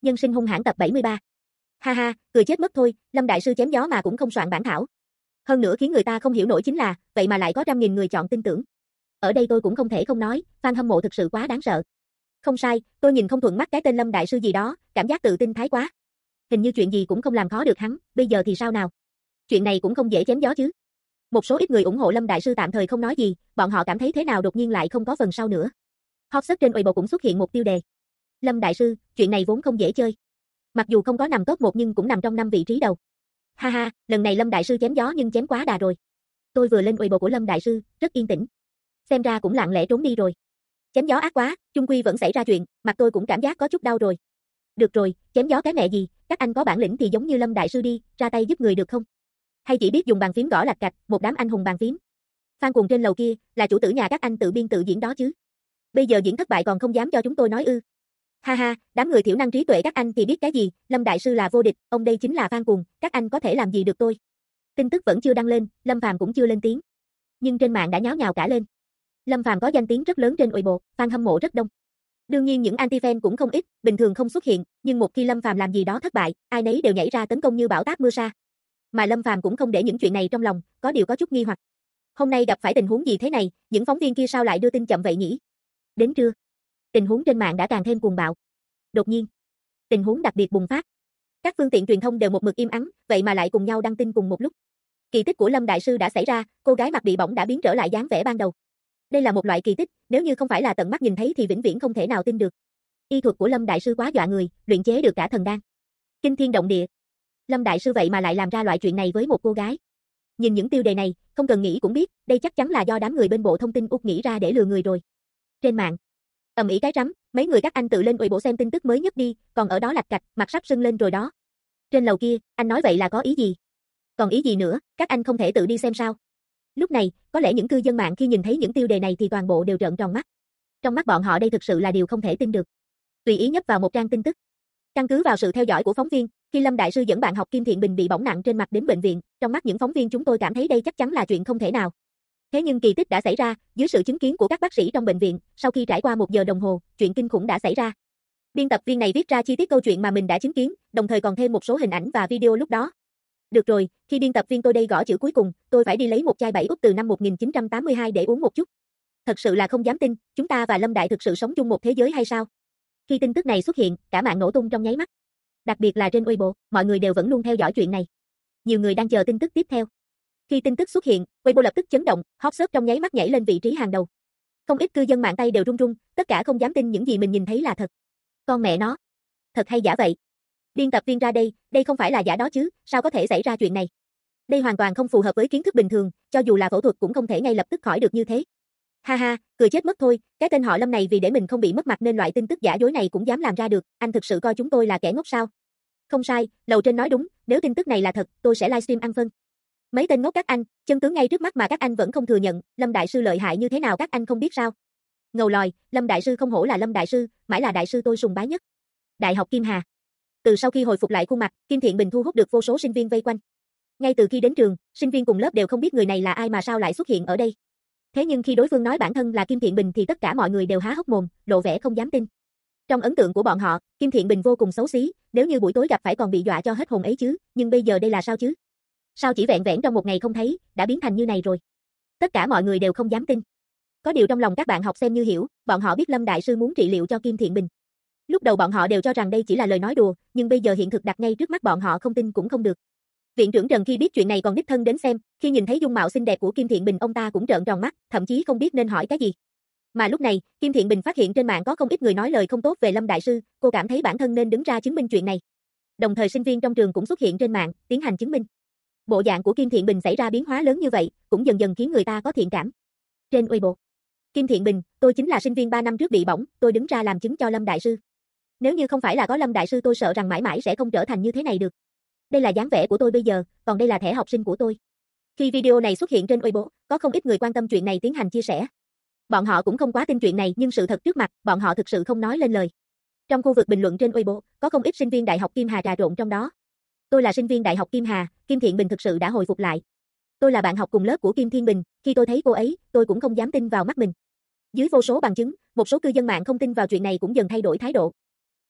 Nhân sinh hung hãn tập 73. Ha ha, cười chết mất thôi, Lâm đại sư chém gió mà cũng không soạn bản thảo. Hơn nữa khiến người ta không hiểu nổi chính là, vậy mà lại có trăm nghìn người chọn tin tưởng. Ở đây tôi cũng không thể không nói, fan hâm mộ thực sự quá đáng sợ. Không sai, tôi nhìn không thuận mắt cái tên Lâm đại sư gì đó, cảm giác tự tin thái quá. Hình như chuyện gì cũng không làm khó được hắn, bây giờ thì sao nào? Chuyện này cũng không dễ chém gió chứ. Một số ít người ủng hộ Lâm đại sư tạm thời không nói gì, bọn họ cảm thấy thế nào đột nhiên lại không có phần sau nữa. Hot search trên Weibo cũng xuất hiện một tiêu đề. Lâm đại sư, chuyện này vốn không dễ chơi. Mặc dù không có nằm top 1 nhưng cũng nằm trong 5 vị trí đầu. Ha ha, lần này Lâm đại sư chém gió nhưng chém quá đà rồi. Tôi vừa lên Weibo của Lâm đại sư, rất yên tĩnh. Xem ra cũng lặng lẽ trốn đi rồi. Chém gió ác quá, chung quy vẫn xảy ra chuyện, mặt tôi cũng cảm giác có chút đau rồi. Được rồi, chém gió cái mẹ gì, các anh có bản lĩnh thì giống như Lâm đại sư đi, ra tay giúp người được không? Hay chỉ biết dùng bàn phím gõ lạch cạch, một đám anh hùng bàn phím. Phan Cuồng trên lầu kia, là chủ tử nhà các anh tự biên tự diễn đó chứ. Bây giờ diễn thất bại còn không dám cho chúng tôi nói ư? Ha ha, đám người thiểu năng trí tuệ các anh thì biết cái gì, Lâm đại sư là vô địch, ông đây chính là Phan Cuồng, các anh có thể làm gì được tôi? Tin tức vẫn chưa đăng lên, Lâm Phàm cũng chưa lên tiếng. Nhưng trên mạng đã nháo nhào cả lên. Lâm Phàm có danh tiếng rất lớn trên Weibo, fan hâm mộ rất đông. Đương nhiên những anti-fan cũng không ít, bình thường không xuất hiện, nhưng một khi Lâm Phàm làm gì đó thất bại, ai nấy đều nhảy ra tấn công như bão táp mưa sa. Mà Lâm Phàm cũng không để những chuyện này trong lòng, có điều có chút nghi hoặc. Hôm nay gặp phải tình huống gì thế này, những phóng viên kia sao lại đưa tin chậm vậy nhỉ? Đến trưa, tình huống trên mạng đã càng thêm cuồng bạo. Đột nhiên, tình huống đặc biệt bùng phát. Các phương tiện truyền thông đều một mực im ắng, vậy mà lại cùng nhau đăng tin cùng một lúc. Kỳ tích của Lâm đại sư đã xảy ra, cô gái mặt bị bỏng đã biến trở lại dáng vẻ ban đầu. Đây là một loại kỳ tích, nếu như không phải là tận mắt nhìn thấy thì vĩnh viễn không thể nào tin được. Y thuật của Lâm đại sư quá dọa người, luyện chế được cả thần đan. Kinh thiên động địa. Lâm đại sư vậy mà lại làm ra loại chuyện này với một cô gái. Nhìn những tiêu đề này, không cần nghĩ cũng biết, đây chắc chắn là do đám người bên bộ thông tin út nghĩ ra để lừa người rồi. Trên mạng, ầm ĩ cái rắm, mấy người các anh tự lên Weibo xem tin tức mới nhất đi, còn ở đó lạch cạch, mặt sắp sưng lên rồi đó. Trên lầu kia, anh nói vậy là có ý gì? Còn ý gì nữa, các anh không thể tự đi xem sao? Lúc này, có lẽ những cư dân mạng khi nhìn thấy những tiêu đề này thì toàn bộ đều trợn tròn mắt. Trong mắt bọn họ đây thực sự là điều không thể tin được. Tùy ý nhấp vào một trang tin tức. Căn cứ vào sự theo dõi của phóng viên, khi Lâm đại sư dẫn bạn học Kim Thiện Bình bị bỏng nặng trên mặt đến bệnh viện, trong mắt những phóng viên chúng tôi cảm thấy đây chắc chắn là chuyện không thể nào. Thế nhưng kỳ tích đã xảy ra, dưới sự chứng kiến của các bác sĩ trong bệnh viện, sau khi trải qua 1 giờ đồng hồ, chuyện kinh khủng đã xảy ra. Biên tập viên này viết ra chi tiết câu chuyện mà mình đã chứng kiến, đồng thời còn thêm một số hình ảnh và video lúc đó. Được rồi, khi biên tập viên tôi đây gõ chữ cuối cùng, tôi phải đi lấy một chai 7 Úc từ năm 1982 để uống một chút. Thật sự là không dám tin, chúng ta và Lâm đại thực sự sống chung một thế giới hay sao? Khi tin tức này xuất hiện, cả mạng nổ tung trong nháy mắt. Đặc biệt là trên Weibo, mọi người đều vẫn luôn theo dõi chuyện này. Nhiều người đang chờ tin tức tiếp theo. Khi tin tức xuất hiện, Weibo lập tức chấn động, hot search trong nháy mắt nhảy lên vị trí hàng đầu. Không ít cư dân mạng tay đều run run, tất cả không dám tin những gì mình nhìn thấy là thật. Con mẹ nó, thật hay giả vậy? Biên tập viên ra đây không phải là giả đó chứ, sao có thể xảy ra chuyện này? Đây hoàn toàn không phù hợp với kiến thức bình thường, cho dù là phẫu thuật cũng không thể ngay lập tức khỏi được như thế. Ha ha, cười chết mất thôi, cái tên họ Lâm này vì để mình không bị mất mặt nên loại tin tức giả dối này cũng dám làm ra được, anh thực sự coi chúng tôi là kẻ ngốc sao? Không sai, lầu trên nói đúng, nếu tin tức này là thật, tôi sẽ livestream ăn phân. Mấy tên ngốc các anh, chân tướng ngay trước mắt mà các anh vẫn không thừa nhận, Lâm đại sư lợi hại như thế nào các anh không biết sao? Ngầu lòi, Lâm đại sư không hổ là Lâm đại sư, mãi là đại sư tôi sùng bái nhất. Đại học Kim Hà. Từ sau khi hồi phục lại khuôn mặt, Kim Thiện Bình thu hút được vô số sinh viên vây quanh. Ngay từ khi đến trường, sinh viên cùng lớp đều không biết người này là ai mà sao lại xuất hiện ở đây. Thế nhưng khi đối phương nói bản thân là Kim Thiện Bình thì tất cả mọi người đều há hốc mồm, lộ vẻ không dám tin. Trong ấn tượng của bọn họ, Kim Thiện Bình vô cùng xấu xí, nếu như buổi tối gặp phải còn bị dọa cho hết hồn ấy chứ, nhưng bây giờ đây là sao chứ? Sao chỉ vẹn vẹn trong một ngày không thấy, đã biến thành như này rồi? Tất cả mọi người đều không dám tin. Có điều trong lòng các bạn học xem như hiểu, bọn họ biết Lâm đại sư muốn trị liệu cho Kim Thiện Bình. Lúc đầu bọn họ đều cho rằng đây chỉ là lời nói đùa, nhưng bây giờ hiện thực đặt ngay trước mắt bọn họ không tin cũng không được. Viện trưởng Trần khi biết chuyện này còn đích thân đến xem, khi nhìn thấy dung mạo xinh đẹp của Kim Thiện Bình ông ta cũng trợn tròn mắt, thậm chí không biết nên hỏi cái gì. Mà lúc này, Kim Thiện Bình phát hiện trên mạng có không ít người nói lời không tốt về Lâm đại sư, cô cảm thấy bản thân nên đứng ra chứng minh chuyện này. Đồng thời sinh viên trong trường cũng xuất hiện trên mạng, tiến hành chứng minh. Bộ dạng của Kim Thiện Bình xảy ra biến hóa lớn như vậy, cũng dần dần khiến người ta có thiện cảm. Trên Weibo, Kim Thiện Bình, tôi chính là sinh viên 3 năm trước bị bỏng, tôi đứng ra làm chứng cho Lâm đại sư. Nếu như không phải là có Lâm đại sư tôi sợ rằng mãi mãi sẽ không trở thành như thế này được. Đây là dáng vẻ của tôi bây giờ, còn đây là thẻ học sinh của tôi. Khi video này xuất hiện trên Weibo, có không ít người quan tâm chuyện này tiến hành chia sẻ. Bọn họ cũng không quá tin chuyện này nhưng sự thật trước mặt, bọn họ thực sự không nói lên lời. Trong khu vực bình luận trên Weibo, có không ít sinh viên Đại học Kim Hà trà trộn trong đó. Tôi là sinh viên Đại học Kim Hà, Kim Thiện Bình thực sự đã hồi phục lại. Tôi là bạn học cùng lớp của Kim Thiên Bình, khi tôi thấy cô ấy, tôi cũng không dám tin vào mắt mình. Dưới vô số bằng chứng, một số cư dân mạng không tin vào chuyện này cũng dần thay đổi thái độ.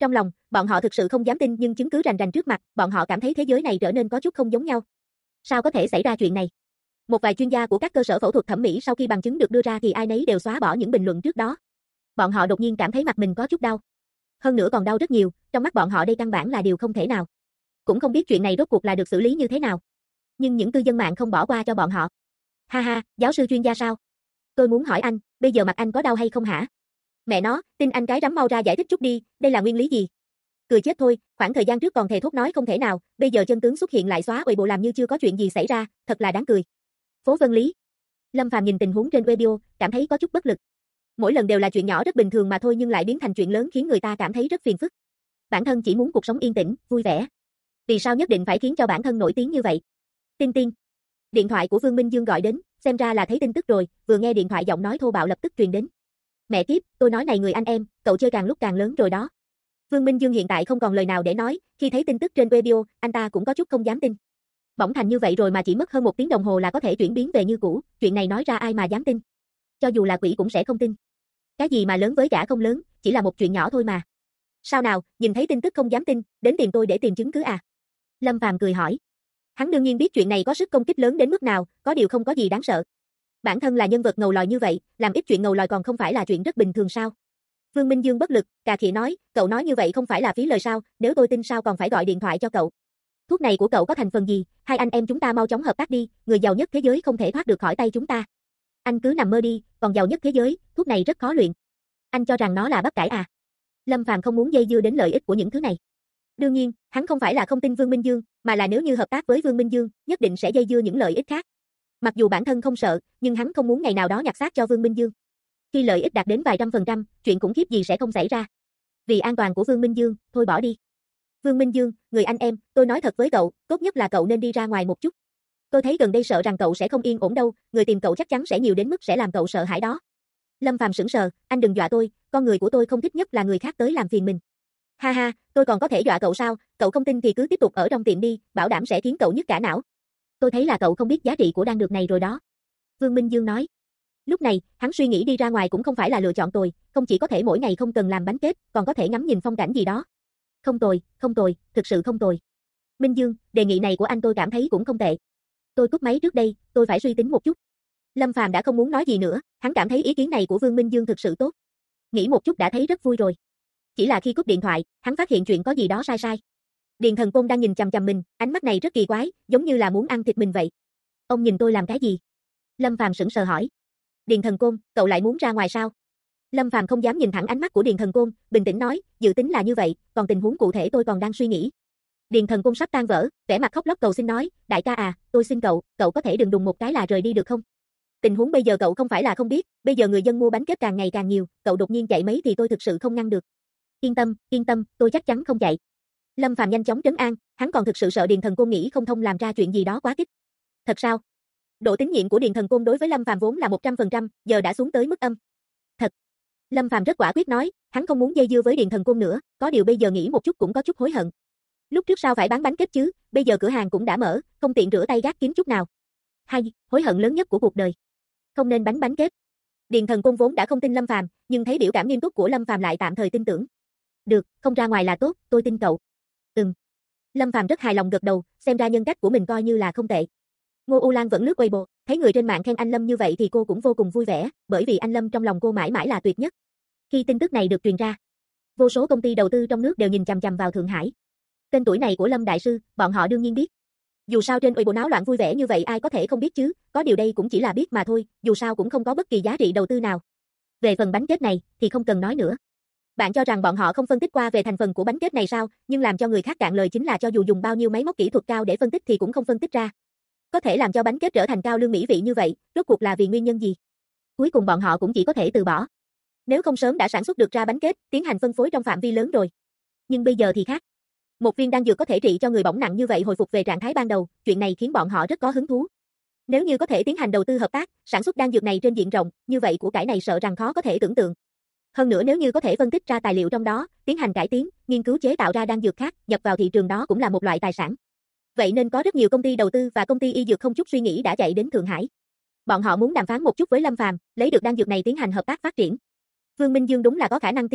Trong lòng, bọn họ thực sự không dám tin nhưng chứng cứ rành rành trước mặt, bọn họ cảm thấy thế giới này trở nên có chút không giống nhau. Sao có thể xảy ra chuyện này? Một vài chuyên gia của các cơ sở phẫu thuật thẩm mỹ sau khi bằng chứng được đưa ra thì ai nấy đều xóa bỏ những bình luận trước đó. Bọn họ đột nhiên cảm thấy mặt mình có chút đau. Hơn nữa còn đau rất nhiều, trong mắt bọn họ đây căn bản là điều không thể nào. Cũng không biết chuyện này rốt cuộc là được xử lý như thế nào. Nhưng những cư dân mạng không bỏ qua cho bọn họ. Ha ha, giáo sư chuyên gia sao? Tôi muốn hỏi anh, bây giờ mặt anh có đau hay không hả? Mẹ nó, tin anh cái rắm mau ra giải thích chút đi, đây là nguyên lý gì? Cười chết thôi, khoảng thời gian trước còn thề thốt nói không thể nào, bây giờ chân tướng xuất hiện lại xóa Weibo làm như chưa có chuyện gì xảy ra, thật là đáng cười. Phố Vân Lý. Lâm Phàm nhìn tình huống trên Weibo, cảm thấy có chút bất lực. Mỗi lần đều là chuyện nhỏ rất bình thường mà thôi nhưng lại biến thành chuyện lớn khiến người ta cảm thấy rất phiền phức. Bản thân chỉ muốn cuộc sống yên tĩnh, vui vẻ. Vì sao nhất định phải khiến cho bản thân nổi tiếng như vậy? Tin tin. Điện thoại của Vương Minh Dương gọi đến, xem ra là thấy tin tức rồi, vừa nghe điện thoại giọng nói thô bạo lập tức truyền đến. Mẹ kiếp, tôi nói này người anh em, cậu chơi càng lúc càng lớn rồi đó. Vương Minh Dương hiện tại không còn lời nào để nói, khi thấy tin tức trên Weibo, anh ta cũng có chút không dám tin. Bỗng thành như vậy rồi mà chỉ mất hơn 1 tiếng đồng hồ là có thể chuyển biến về như cũ, chuyện này nói ra ai mà dám tin. Cho dù là quỷ cũng sẽ không tin. Cái gì mà lớn với gã không lớn, chỉ là một chuyện nhỏ thôi mà. Sao nào, nhìn thấy tin tức không dám tin, đến tìm tôi để tìm chứng cứ à? Lâm Phàm cười hỏi. Hắn đương nhiên biết chuyện này có sức công kích lớn đến mức nào, có điều không có gì đáng sợ. Bản thân là nhân vật ngầu lòi như vậy, làm ít chuyện ngầu lòi còn không phải là chuyện rất bình thường sao? Vương Minh Dương bất lực, cà khịa nói, cậu nói như vậy không phải là phí lời sao, nếu tôi tin sao còn phải gọi điện thoại cho cậu. Thuốc này của cậu có thành phần gì, hai anh em chúng ta mau chóng hợp tác đi, người giàu nhất thế giới không thể thoát được khỏi tay chúng ta. Anh cứ nằm mơ đi, còn giàu nhất thế giới, thuốc này rất khó luyện. Anh cho rằng nó là bắp cải à? Lâm Phàm không muốn dây dưa đến lợi ích của những thứ này. Đương nhiên, hắn không phải là không tin Vương Minh Dương, mà là nếu như hợp tác với Vương Minh Dương, nhất định sẽ dây dưa những lợi ích khác. Mặc dù bản thân không sợ, nhưng hắn không muốn ngày nào đó nhặt xác cho Vương Minh Dương. Khi lợi ích đạt đến vài trăm %, chuyện khủng khiếp gì sẽ không xảy ra. Vì an toàn của Vương Minh Dương, thôi bỏ đi. Vương Minh Dương, người anh em, tôi nói thật với cậu, tốt nhất là cậu nên đi ra ngoài một chút. Tôi thấy gần đây sợ rằng cậu sẽ không yên ổn đâu, người tìm cậu chắc chắn sẽ nhiều đến mức sẽ làm cậu sợ hãi đó. Lâm Phàm sững sờ, anh đừng dọa tôi, con người của tôi không thích nhất là người khác tới làm phiền mình. Ha ha, tôi còn có thể dọa cậu sao, cậu không tin thì cứ tiếp tục ở trong tiệm đi, bảo đảm sẽ khiến cậu nhức cả não. Tôi thấy là cậu không biết giá trị của đan dược này rồi đó. Vương Minh Dương nói. Lúc này, hắn suy nghĩ đi ra ngoài cũng không phải là lựa chọn tồi, không chỉ có thể mỗi ngày không cần làm bánh kết, còn có thể ngắm nhìn phong cảnh gì đó. Không tồi, thực sự không tồi. Minh Dương, đề nghị này của anh tôi cảm thấy cũng không tệ. Tôi cúp máy trước đây, tôi phải suy tính một chút. Lâm Phàm đã không muốn nói gì nữa, hắn cảm thấy ý kiến này của Vương Minh Dương thực sự tốt. Nghĩ một chút đã thấy rất vui rồi. Chỉ là khi cúp điện thoại, hắn phát hiện chuyện có gì đó sai sai. Điền Thần Côn đang nhìn chằm chằm mình, ánh mắt này rất kỳ quái, giống như là muốn ăn thịt mình vậy. Ông nhìn tôi làm cái gì? Lâm Phàm sững sờ hỏi. Điền Thần Côn, cậu lại muốn ra ngoài sao? Lâm Phàm không dám nhìn thẳng ánh mắt của Điền Thần Côn, bình tĩnh nói, dự tính là như vậy, còn tình huống cụ thể tôi còn đang suy nghĩ. Điền Thần Côn sắp tan vỡ, vẻ mặt khóc lóc cầu xin nói, đại ca à, tôi xin cậu có thể đừng đùng một cái là rời đi được không? Tình huống bây giờ cậu không phải là không biết, bây giờ người dân mua bánh kết càng ngày càng nhiều, cậu đột nhiên chạy mấy thì tôi thực sự không ngăn được. Yên tâm, tôi chắc chắn không chạy. Lâm Phàm nhanh chóng trấn an, hắn còn thực sự sợ Điền Thần Côn nghĩ không thông làm ra chuyện gì đó quá kích. Thật sao? Độ tín nhiệm của Điền Thần Côn đối với Lâm Phàm vốn là 100%, giờ đã xuống tới mức âm. Thật. Lâm Phàm rất quả quyết nói, hắn không muốn dây dưa với Điền Thần Côn nữa, có điều bây giờ nghĩ một chút cũng có chút hối hận. Lúc trước sao phải bán bánh kết chứ, bây giờ cửa hàng cũng đã mở, không tiện rửa tay gác kiếm chút nào. Hay, hối hận lớn nhất của cuộc đời. Không nên bánh kết. Điền Thần Côn vốn đã không tin Lâm Phàm, nhưng thấy biểu cảm nghiêm túc của Lâm Phàm lại tạm thời tin tưởng. Được, không ra ngoài là tốt, tôi tin cậu. Lâm Phàm rất hài lòng gật đầu, xem ra nhân cách của mình coi như là không tệ. Ngô U Lan vẫn lướt Weibo, thấy người trên mạng khen anh Lâm như vậy thì cô cũng vô cùng vui vẻ, bởi vì anh Lâm trong lòng cô mãi mãi là tuyệt nhất. Khi tin tức này được truyền ra, vô số công ty đầu tư trong nước đều nhìn chằm chằm vào Thượng Hải. Tên tuổi này của Lâm đại sư, bọn họ đương nhiên biết. Dù sao trên Weibo náo loạn vui vẻ như vậy ai có thể không biết chứ, có điều đây cũng chỉ là biết mà thôi, dù sao cũng không có bất kỳ giá trị đầu tư nào. Về phần bánh kết này thì không cần nói nữa. Bạn cho rằng bọn họ không phân tích qua về thành phần của bánh kết này sao, nhưng làm cho người khác cạn lời chính là cho dù dùng bao nhiêu máy móc kỹ thuật cao để phân tích thì cũng không phân tích ra. Có thể làm cho bánh kết trở thành cao lương mỹ vị như vậy, rốt cuộc là vì nguyên nhân gì? Cuối cùng bọn họ cũng chỉ có thể từ bỏ. Nếu không sớm đã sản xuất được ra bánh kết, tiến hành phân phối trong phạm vi lớn rồi. Nhưng bây giờ thì khác. Một viên đan dược có thể trị cho người bỏng nặng như vậy hồi phục về trạng thái ban đầu, chuyện này khiến bọn họ rất có hứng thú. Nếu như có thể tiến hành đầu tư hợp tác, sản xuất đan dược này trên diện rộng, như vậy của cải này sợ rằng khó có thể tưởng tượng. Hơn nữa nếu như có thể phân tích ra tài liệu trong đó, tiến hành cải tiến, nghiên cứu chế tạo ra đan dược khác, nhập vào thị trường đó cũng là một loại tài sản. Vậy nên có rất nhiều công ty đầu tư và công ty y dược không chút suy nghĩ đã chạy đến Thượng Hải. Bọn họ muốn đàm phán một chút với Lâm Phàm, lấy được đan dược này tiến hành hợp tác phát triển. Vương Minh Dương đúng là có khả năng tiên đoán,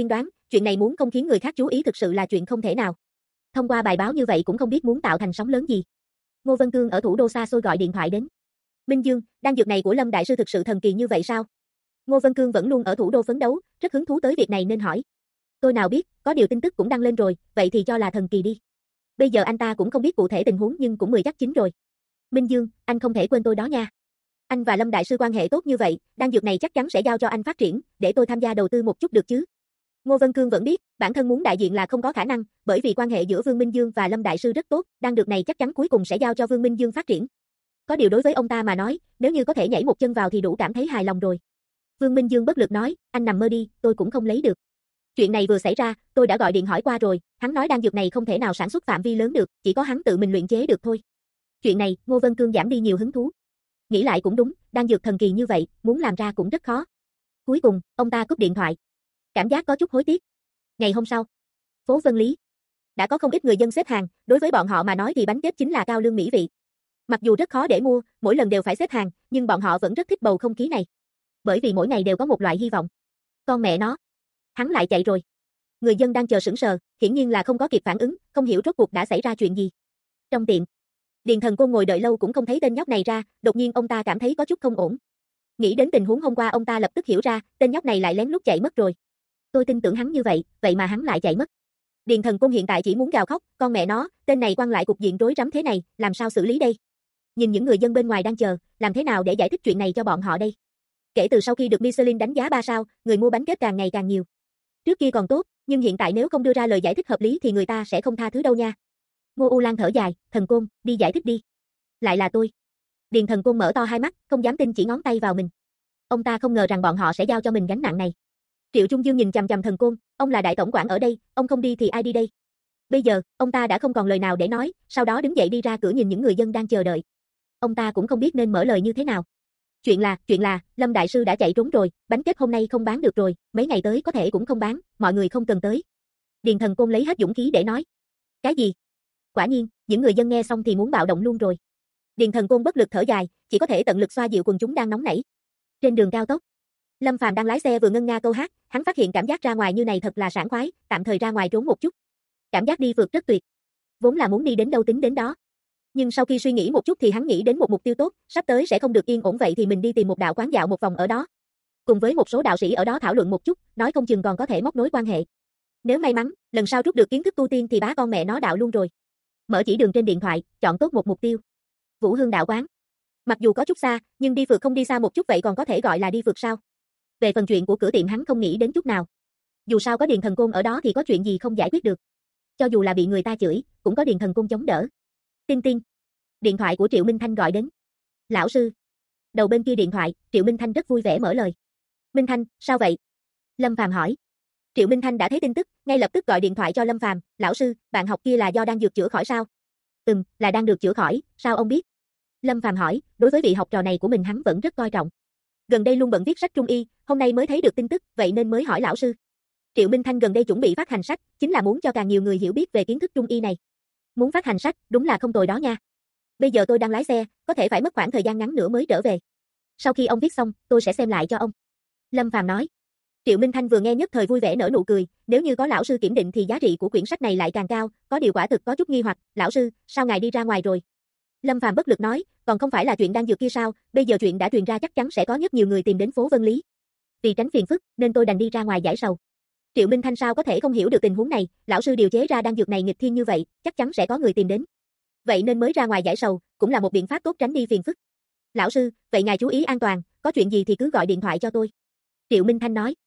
chuyện này muốn không khiến người khác chú ý thực sự là chuyện không thể nào. Thông qua bài báo như vậy cũng không biết muốn tạo thành sóng lớn gì. Ngô Vân Cương ở thủ đô xa xôi gọi điện thoại đến. Minh Dương, đan dược này của Lâm đại sư thực sự thần kỳ như vậy sao? Ngô Vân Cương vẫn luôn ở thủ đô phấn đấu, rất hứng thú tới việc này nên hỏi. Tôi nào biết, có điều tin tức cũng đăng lên rồi, vậy thì cho là thần kỳ đi. Bây giờ anh ta cũng không biết cụ thể tình huống nhưng cũng 10 chắc 9 rồi. Minh Dương, anh không thể quên tôi đó nha. Anh và Lâm đại sư quan hệ tốt như vậy, đan dược này chắc chắn sẽ giao cho anh phát triển, để tôi tham gia đầu tư một chút được chứ? Ngô Vân Cương vẫn biết, bản thân muốn đại diện là không có khả năng, bởi vì quan hệ giữa Vương Minh Dương và Lâm đại sư rất tốt, đan dược này chắc chắn cuối cùng sẽ giao cho Vương Minh Dương phát triển. Có điều đối với ông ta mà nói, nếu như có thể nhảy một chân vào thì đủ cảm thấy hài lòng rồi. Vương Minh Dương bất lực nói, anh nằm mơ đi, tôi cũng không lấy được. Chuyện này vừa xảy ra, tôi đã gọi điện hỏi qua rồi, hắn nói đan dược này không thể nào sản xuất phạm vi lớn được, chỉ có hắn tự mình luyện chế được thôi. Chuyện này, Ngô Vân Cương giảm đi nhiều hứng thú. Nghĩ lại cũng đúng, đan dược thần kỳ như vậy, muốn làm ra cũng rất khó. Cuối cùng, ông ta cúp điện thoại. Cảm giác có chút hối tiếc. Ngày hôm sau, phố Vân Lý. Đã có không ít người dân xếp hàng, đối với bọn họ mà nói thì bánh tét chính là cao lương mỹ vị. Mặc dù rất khó để mua, mỗi lần đều phải xếp hàng, nhưng bọn họ vẫn rất thích bầu không khí này. Bởi vì mỗi ngày đều có một loại hy vọng. Con mẹ nó, hắn lại chạy rồi. Người dân đang chờ sững sờ, hiển nhiên là không có kịp phản ứng, không hiểu rốt cuộc đã xảy ra chuyện gì. Trong tiệm, Điền Thần Côn ngồi đợi lâu cũng không thấy tên nhóc này ra, đột nhiên ông ta cảm thấy có chút không ổn. Nghĩ đến tình huống hôm qua ông ta lập tức hiểu ra, tên nhóc này lại lén lút chạy mất rồi. Tôi tin tưởng hắn như vậy, vậy mà hắn lại chạy mất. Điền Thần Côn hiện tại chỉ muốn gào khóc, con mẹ nó, tên này quăng lại cục diện rối rắm thế này, làm sao xử lý đây? Nhìn những người dân bên ngoài đang chờ, làm thế nào để giải thích chuyện này cho bọn họ đây? Kể từ sau khi được Michelin đánh giá 3 sao, người mua bánh kết càng ngày càng nhiều. Trước kia còn tốt, nhưng hiện tại nếu không đưa ra lời giải thích hợp lý thì người ta sẽ không tha thứ đâu nha. Ngô U Lan thở dài, Thần Côn, đi giải thích đi. Lại là tôi. Điền Thần Côn mở to hai mắt, không dám tin chỉ ngón tay vào mình. Ông ta không ngờ rằng bọn họ sẽ giao cho mình gánh nặng này. Triệu Trung Dương nhìn chằm chằm Thần Côn, ông là đại tổng quản ở đây, ông không đi thì ai đi đây? Bây giờ, ông ta đã không còn lời nào để nói, sau đó đứng dậy đi ra cửa nhìn những người dân đang chờ đợi. Ông ta cũng không biết nên mở lời như thế nào. Chuyện là, Lâm đại sư đã chạy trốn rồi, bánh kết hôm nay không bán được rồi, mấy ngày tới có thể cũng không bán, mọi người không cần tới. Điền Thần Côn lấy hết dũng khí để nói. Cái gì? Quả nhiên, những người dân nghe xong thì muốn bạo động luôn rồi. Điền Thần Côn bất lực thở dài, chỉ có thể tận lực xoa dịu quần chúng đang nóng nảy. Trên đường cao tốc, Lâm Phàm đang lái xe vừa ngân nga câu hát, hắn phát hiện cảm giác ra ngoài như này thật là sảng khoái, tạm thời ra ngoài trốn một chút. Cảm giác đi phượt rất tuyệt. Vốn là muốn đi đến đâu tính đến đó. Nhưng sau khi suy nghĩ một chút thì hắn nghĩ đến một mục tiêu tốt, sắp tới sẽ không được yên ổn vậy thì mình đi tìm một đạo quán dạo một vòng ở đó. Cùng với một số đạo sĩ ở đó thảo luận một chút, nói không chừng còn có thể móc nối quan hệ. Nếu may mắn, lần sau rút được kiến thức tu tiên thì bá con mẹ nó đạo luôn rồi. Mở chỉ đường trên điện thoại, chọn tốt một mục tiêu. Vũ Hương đạo quán. Mặc dù có chút xa, nhưng đi phượt không đi xa một chút vậy còn có thể gọi là đi phượt sao? Về phần chuyện của cửa tiệm hắn không nghĩ đến chút nào. Dù sao có Điền Thần Côn ở đó thì có chuyện gì không giải quyết được. Cho dù là bị người ta chửi, cũng có Điền Thần Côn chống đỡ. Tinh tinh. Điện thoại của Triệu Minh Thanh gọi đến. Lão sư. Đầu bên kia điện thoại, Triệu Minh Thanh rất vui vẻ mở lời. Minh Thanh, sao vậy? Lâm Phàm hỏi. Triệu Minh Thanh đã thấy tin tức, ngay lập tức gọi điện thoại cho Lâm Phàm. Lão sư, bạn học kia là do đang dược chữa khỏi sao? Là đang được chữa khỏi, sao ông biết? Lâm Phàm hỏi, đối với vị học trò này của mình hắn vẫn rất coi trọng. Gần đây luôn bận viết sách trung y, hôm nay mới thấy được tin tức, vậy nên mới hỏi lão sư. Triệu Minh Thanh gần đây chuẩn bị phát hành sách, chính là muốn cho càng nhiều người hiểu biết về kiến thức trung y này. Muốn phát hành sách, đúng là không tồi đó nha. Bây giờ tôi đang lái xe, có thể phải mất khoảng thời gian ngắn nữa mới trở về. Sau khi ông viết xong, tôi sẽ xem lại cho ông. Lâm Phàm nói. Triệu Minh Thanh vừa nghe nhất thời vui vẻ nở nụ cười, nếu như có lão sư kiểm định thì giá trị của quyển sách này lại càng cao, có điều quả thực có chút nghi hoặc, lão sư, sao ngài đi ra ngoài rồi? Lâm Phàm bất lực nói, còn không phải là chuyện đang dược kia sao, bây giờ chuyện đã truyền ra chắc chắn sẽ có rất nhiều người tìm đến phố Vân Lý. Vì tránh phiền phức, nên tôi đành đi ra ngoài giải sầu. Triệu Minh Thanh sao có thể không hiểu được tình huống này, lão sư điều chế ra đan dược này nghịch thiên như vậy, chắc chắn sẽ có người tìm đến. Vậy nên mới ra ngoài giải sầu, cũng là một biện pháp tốt tránh đi phiền phức. Lão sư, vậy ngài chú ý an toàn, có chuyện gì thì cứ gọi điện thoại cho tôi. Triệu Minh Thanh nói.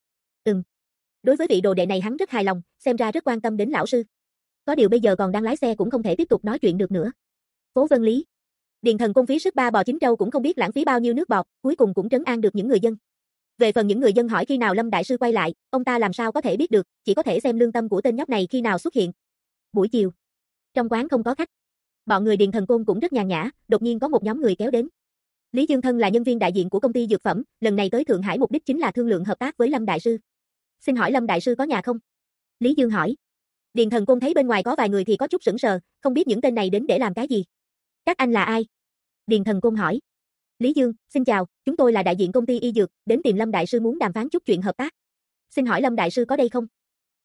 Đối với vị đồ đệ này hắn rất hài lòng, xem ra rất quan tâm đến lão sư. Có điều bây giờ còn đang lái xe cũng không thể tiếp tục nói chuyện được nữa. Phố Vân Lý. Điền Thần Côn phí sức ba bò chín trâu cũng không biết lãng phí bao nhiêu nước bọt, cuối cùng cũng trấn an được những người dân. Về phần những người dân hỏi khi nào Lâm đại sư quay lại, ông ta làm sao có thể biết được, chỉ có thể xem lương tâm của tên nhóc này khi nào xuất hiện. Buổi chiều, trong quán không có khách. Bọn người Điền Thần Côn cũng rất nhàn nhã, đột nhiên có một nhóm người kéo đến. Lý Dương Thân là nhân viên đại diện của công ty dược phẩm, lần này tới Thượng Hải mục đích chính là thương lượng hợp tác với Lâm đại sư. Xin hỏi Lâm đại sư có nhà không? Lý Dương hỏi. Điền Thần Côn thấy bên ngoài có vài người thì có chút sững sờ, không biết những tên này đến để làm cái gì. Các anh là ai? Điền Thần Côn hỏi. Lý Dương, xin chào, chúng tôi là đại diện công ty y dược, đến tìm Lâm đại sư muốn đàm phán chút chuyện hợp tác. Xin hỏi Lâm đại sư có đây không?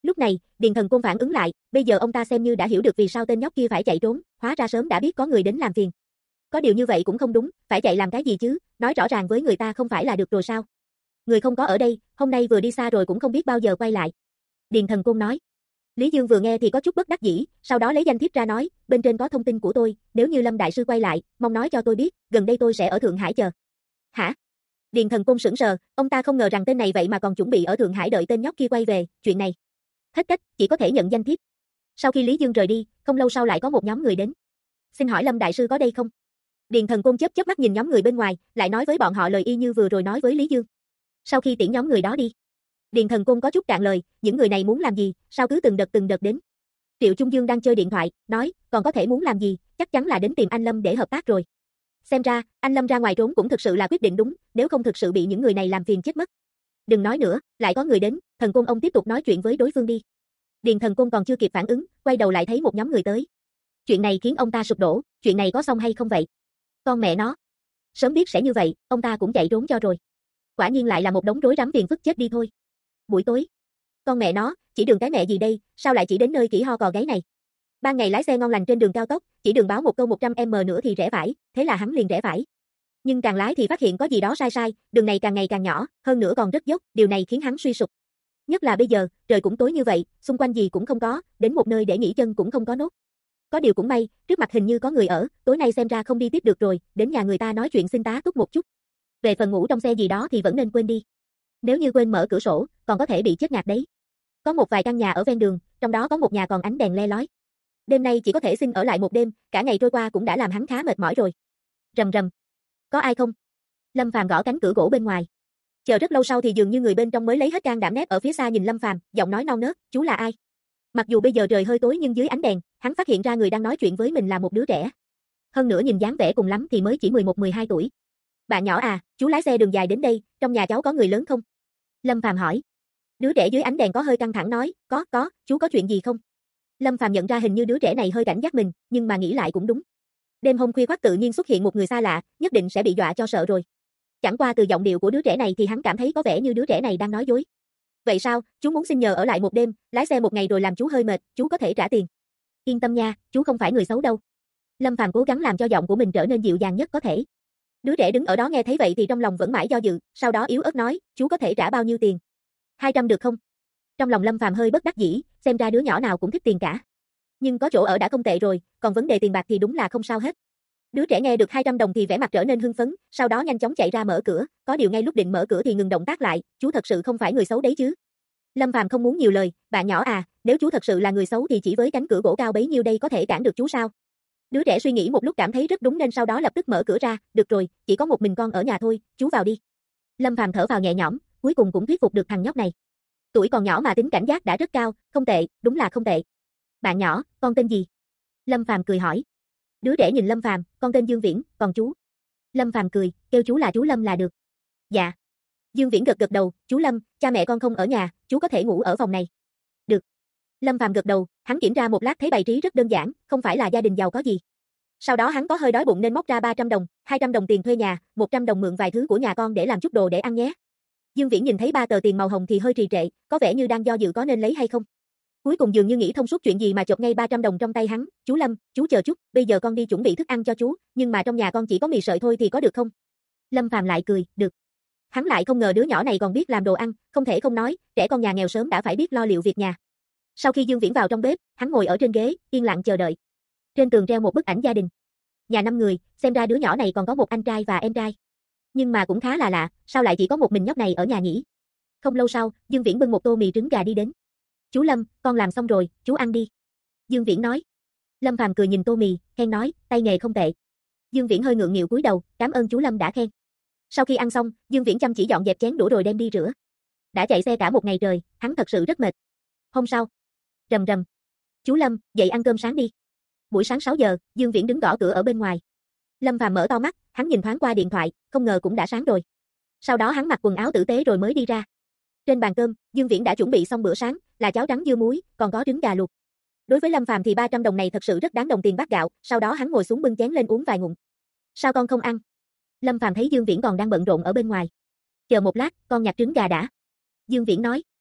Lúc này, Điền Thần Côn phản ứng lại, bây giờ ông ta xem như đã hiểu được vì sao tên nhóc kia phải chạy trốn, hóa ra sớm đã biết có người đến làm phiền. Có điều như vậy cũng không đúng, phải chạy làm cái gì chứ, nói rõ ràng với người ta không phải là được rồi sao? Người không có ở đây, hôm nay vừa đi xa rồi cũng không biết bao giờ quay lại. Điền Thần Côn nói. Lý Dương vừa nghe thì có chút bất đắc dĩ, sau đó lấy danh thiếp ra nói, bên trên có thông tin của tôi, nếu như Lâm đại sư quay lại, mong nói cho tôi biết, gần đây tôi sẽ ở Thượng Hải chờ. Hả? Điền Thần Côn sững sờ, ông ta không ngờ rằng tên này vậy mà còn chuẩn bị ở Thượng Hải đợi tên nhóc kia quay về, chuyện này. Hết cách, chỉ có thể nhận danh thiếp. Sau khi Lý Dương rời đi, không lâu sau lại có một nhóm người đến. Xin hỏi Lâm đại sư có đây không? Điền Thần Côn chớp chớp mắt nhìn nhóm người bên ngoài, lại nói với bọn họ lời y như vừa rồi nói với Lý Dương. Sau khi tiễn nhóm người đó đi, Điền Thần Côn có chút cạn lời, những người này muốn làm gì, sao cứ từng đợt đến. Triệu Trung Dương đang chơi điện thoại, nói, còn có thể muốn làm gì, chắc chắn là đến tìm anh Lâm để hợp tác rồi. Xem ra, anh Lâm ra ngoài trốn cũng thực sự là quyết định đúng, nếu không thực sự bị những người này làm phiền chết mất. Đừng nói nữa, lại có người đến, Thần Côn ông tiếp tục nói chuyện với đối phương đi. Điền Thần Côn còn chưa kịp phản ứng, quay đầu lại thấy một nhóm người tới. Chuyện này khiến ông ta sụp đổ, chuyện này có xong hay không vậy? Con mẹ nó. Sớm biết sẽ như vậy, ông ta cũng chạy trốn cho rồi. Quả nhiên lại là một đống rối rắm phiền phức chết đi thôi. Buổi tối. Con mẹ nó, chỉ đường cái mẹ gì đây, sao lại chỉ đến nơi khỉ ho cò gáy này? Ban ngày lái xe ngon lành trên đường cao tốc, chỉ đường báo một câu 100m nữa thì rẽ phải, thế là hắn liền rẽ phải. Nhưng càng lái thì phát hiện có gì đó sai, đường này càng ngày càng nhỏ, hơn nữa còn rất dốc, điều này khiến hắn suy sụp. Nhất là bây giờ, trời cũng tối như vậy, xung quanh gì cũng không có, đến một nơi để nghỉ chân cũng không có nốt. Có điều cũng may, trước mặt hình như có người ở, tối nay xem ra không đi tiếp được rồi, đến nhà người ta nói chuyện xin tá túc một chút. Về phần ngủ trong xe gì đó thì vẫn nên quên đi. Nếu như quên mở cửa sổ, còn có thể bị chết ngạt đấy. Có một vài căn nhà ở ven đường, trong đó có một nhà còn ánh đèn le lói. Đêm nay chỉ có thể xin ở lại một đêm, cả ngày trôi qua cũng đã làm hắn khá mệt mỏi rồi. Rầm rầm. Có ai không? Lâm Phàm gõ cánh cửa gỗ bên ngoài. Chờ rất lâu sau thì dường như người bên trong mới lấy hết can đảm nép ở phía xa nhìn Lâm Phàm, giọng nói non nớt, "Chú là ai?" Mặc dù bây giờ trời hơi tối nhưng dưới ánh đèn, hắn phát hiện ra người đang nói chuyện với mình là một đứa trẻ. Hơn nữa nhìn dáng vẻ cùng lắm thì mới chỉ 11-12 tuổi. "Bạn nhỏ à, chú lái xe đường dài đến đây, trong nhà cháu có người lớn không?" Lâm Phàm hỏi. Đứa trẻ dưới ánh đèn có hơi căng thẳng nói, có, chú có chuyện gì không? Lâm Phàm nhận ra hình như đứa trẻ này hơi cảnh giác mình, nhưng mà nghĩ lại cũng đúng. Đêm hôm khuya khoắt tự nhiên xuất hiện một người xa lạ, nhất định sẽ bị dọa cho sợ rồi. Chẳng qua từ giọng điệu của đứa trẻ này thì hắn cảm thấy có vẻ như đứa trẻ này đang nói dối. Vậy sao, chú muốn xin nhờ ở lại một đêm, lái xe một ngày rồi làm chú hơi mệt, chú có thể trả tiền. Yên tâm nha, chú không phải người xấu đâu. Lâm Phàm cố gắng làm cho giọng của mình trở nên dịu dàng nhất có thể. Đứa trẻ đứng ở đó nghe thấy vậy thì trong lòng vẫn mãi do dự, sau đó yếu ớt nói, chú có thể trả bao nhiêu tiền? 200 được không? Trong lòng Lâm Phàm hơi bất đắc dĩ, xem ra đứa nhỏ nào cũng thích tiền cả. Nhưng có chỗ ở đã không tệ rồi, còn vấn đề tiền bạc thì đúng là không sao hết. Đứa trẻ nghe được 200 đồng thì vẻ mặt trở nên hưng phấn, sau đó nhanh chóng chạy ra mở cửa, có điều ngay lúc định mở cửa thì ngừng động tác lại, chú thật sự không phải người xấu đấy chứ? Lâm Phàm không muốn nhiều lời, bạn nhỏ à, nếu chú thật sự là người xấu thì chỉ với cánh cửa gỗ cao bấy nhiêu đây có thể cản được chú sao? Đứa trẻ suy nghĩ một lúc cảm thấy rất đúng nên sau đó lập tức mở cửa ra, được rồi, chỉ có một mình con ở nhà thôi, chú vào đi. Lâm Phàm thở vào nhẹ nhõm, cuối cùng cũng thuyết phục được thằng nhóc này. Tuổi còn nhỏ mà tính cảnh giác đã rất cao, không tệ, đúng là không tệ. Bạn nhỏ, con tên gì? Lâm Phàm cười hỏi. Đứa trẻ nhìn Lâm Phàm, con tên Dương Viễn, còn chú? Lâm Phàm cười, kêu chú là chú Lâm là được. Dạ. Dương Viễn gật gật đầu, chú Lâm, cha mẹ con không ở nhà, chú có thể ngủ ở phòng này. Được. Lâm Phàm gật đầu, hắn kiểm tra một lát thấy bày trí rất đơn giản, không phải là gia đình giàu có gì. Sau đó hắn có hơi đói bụng nên móc ra 300 đồng, 200 đồng tiền thuê nhà, 100 đồng mượn vài thứ của nhà con để làm chút đồ để ăn nhé. Dương Viễn nhìn thấy 3 tờ tiền màu hồng thì hơi trì trệ, có vẻ như đang do dự có nên lấy hay không. Cuối cùng dường như nghĩ thông suốt chuyện gì mà chộp ngay 300 đồng trong tay hắn, chú Lâm, chú chờ chút, bây giờ con đi chuẩn bị thức ăn cho chú, nhưng mà trong nhà con chỉ có mì sợi thôi thì có được không? Lâm Phàm lại cười, được. Hắn lại không ngờ đứa nhỏ này còn biết làm đồ ăn, không thể không nói, trẻ con nhà nghèo sớm đã phải biết lo liệu việc nhà. Sau khi Dương Viễn vào trong bếp, hắn ngồi ở trên ghế, yên lặng chờ đợi. Trên tường treo một bức ảnh gia đình. Nhà 5 người, xem ra đứa nhỏ này còn có một anh trai và em trai. Nhưng mà cũng khá là lạ, sao lại chỉ có một mình nhóc này ở nhà nhỉ? Không lâu sau, Dương Viễn bưng một tô mì trứng gà đi đến. Chú Lâm, con làm xong rồi, chú ăn đi. Dương Viễn nói. Lâm Phàm cười nhìn tô mì, khen nói, tay nghề không tệ. Dương Viễn hơi ngượng nghịu cúi đầu, cảm ơn chú Lâm đã khen. Sau khi ăn xong, Dương Viễn chăm chỉ dọn dẹp chén đũa rồi đem đi rửa. Đã chạy xe cả một ngày trời, hắn thật sự rất mệt. Hôm sau, rầm rầm. Chú Lâm, dậy ăn cơm sáng đi. Buổi sáng 6 giờ, Dương Viễn đứng gõ cửa ở bên ngoài. Lâm Phàm mở to mắt, hắn nhìn thoáng qua điện thoại, không ngờ cũng đã sáng rồi. Sau đó hắn mặc quần áo tử tế rồi mới đi ra. Trên bàn cơm, Dương Viễn đã chuẩn bị xong bữa sáng, là cháo trắng dưa muối, còn có trứng gà luộc. Đối với Lâm Phàm thì 300 đồng này thật sự rất đáng đồng tiền bát gạo, sau đó hắn ngồi xuống bưng chén lên uống vài ngụm. Sao con không ăn? Lâm Phàm thấy Dương Viễn còn đang bận rộn ở bên ngoài. Chờ một lát, con nhặt trứng gà đã. Dương Viễn nói.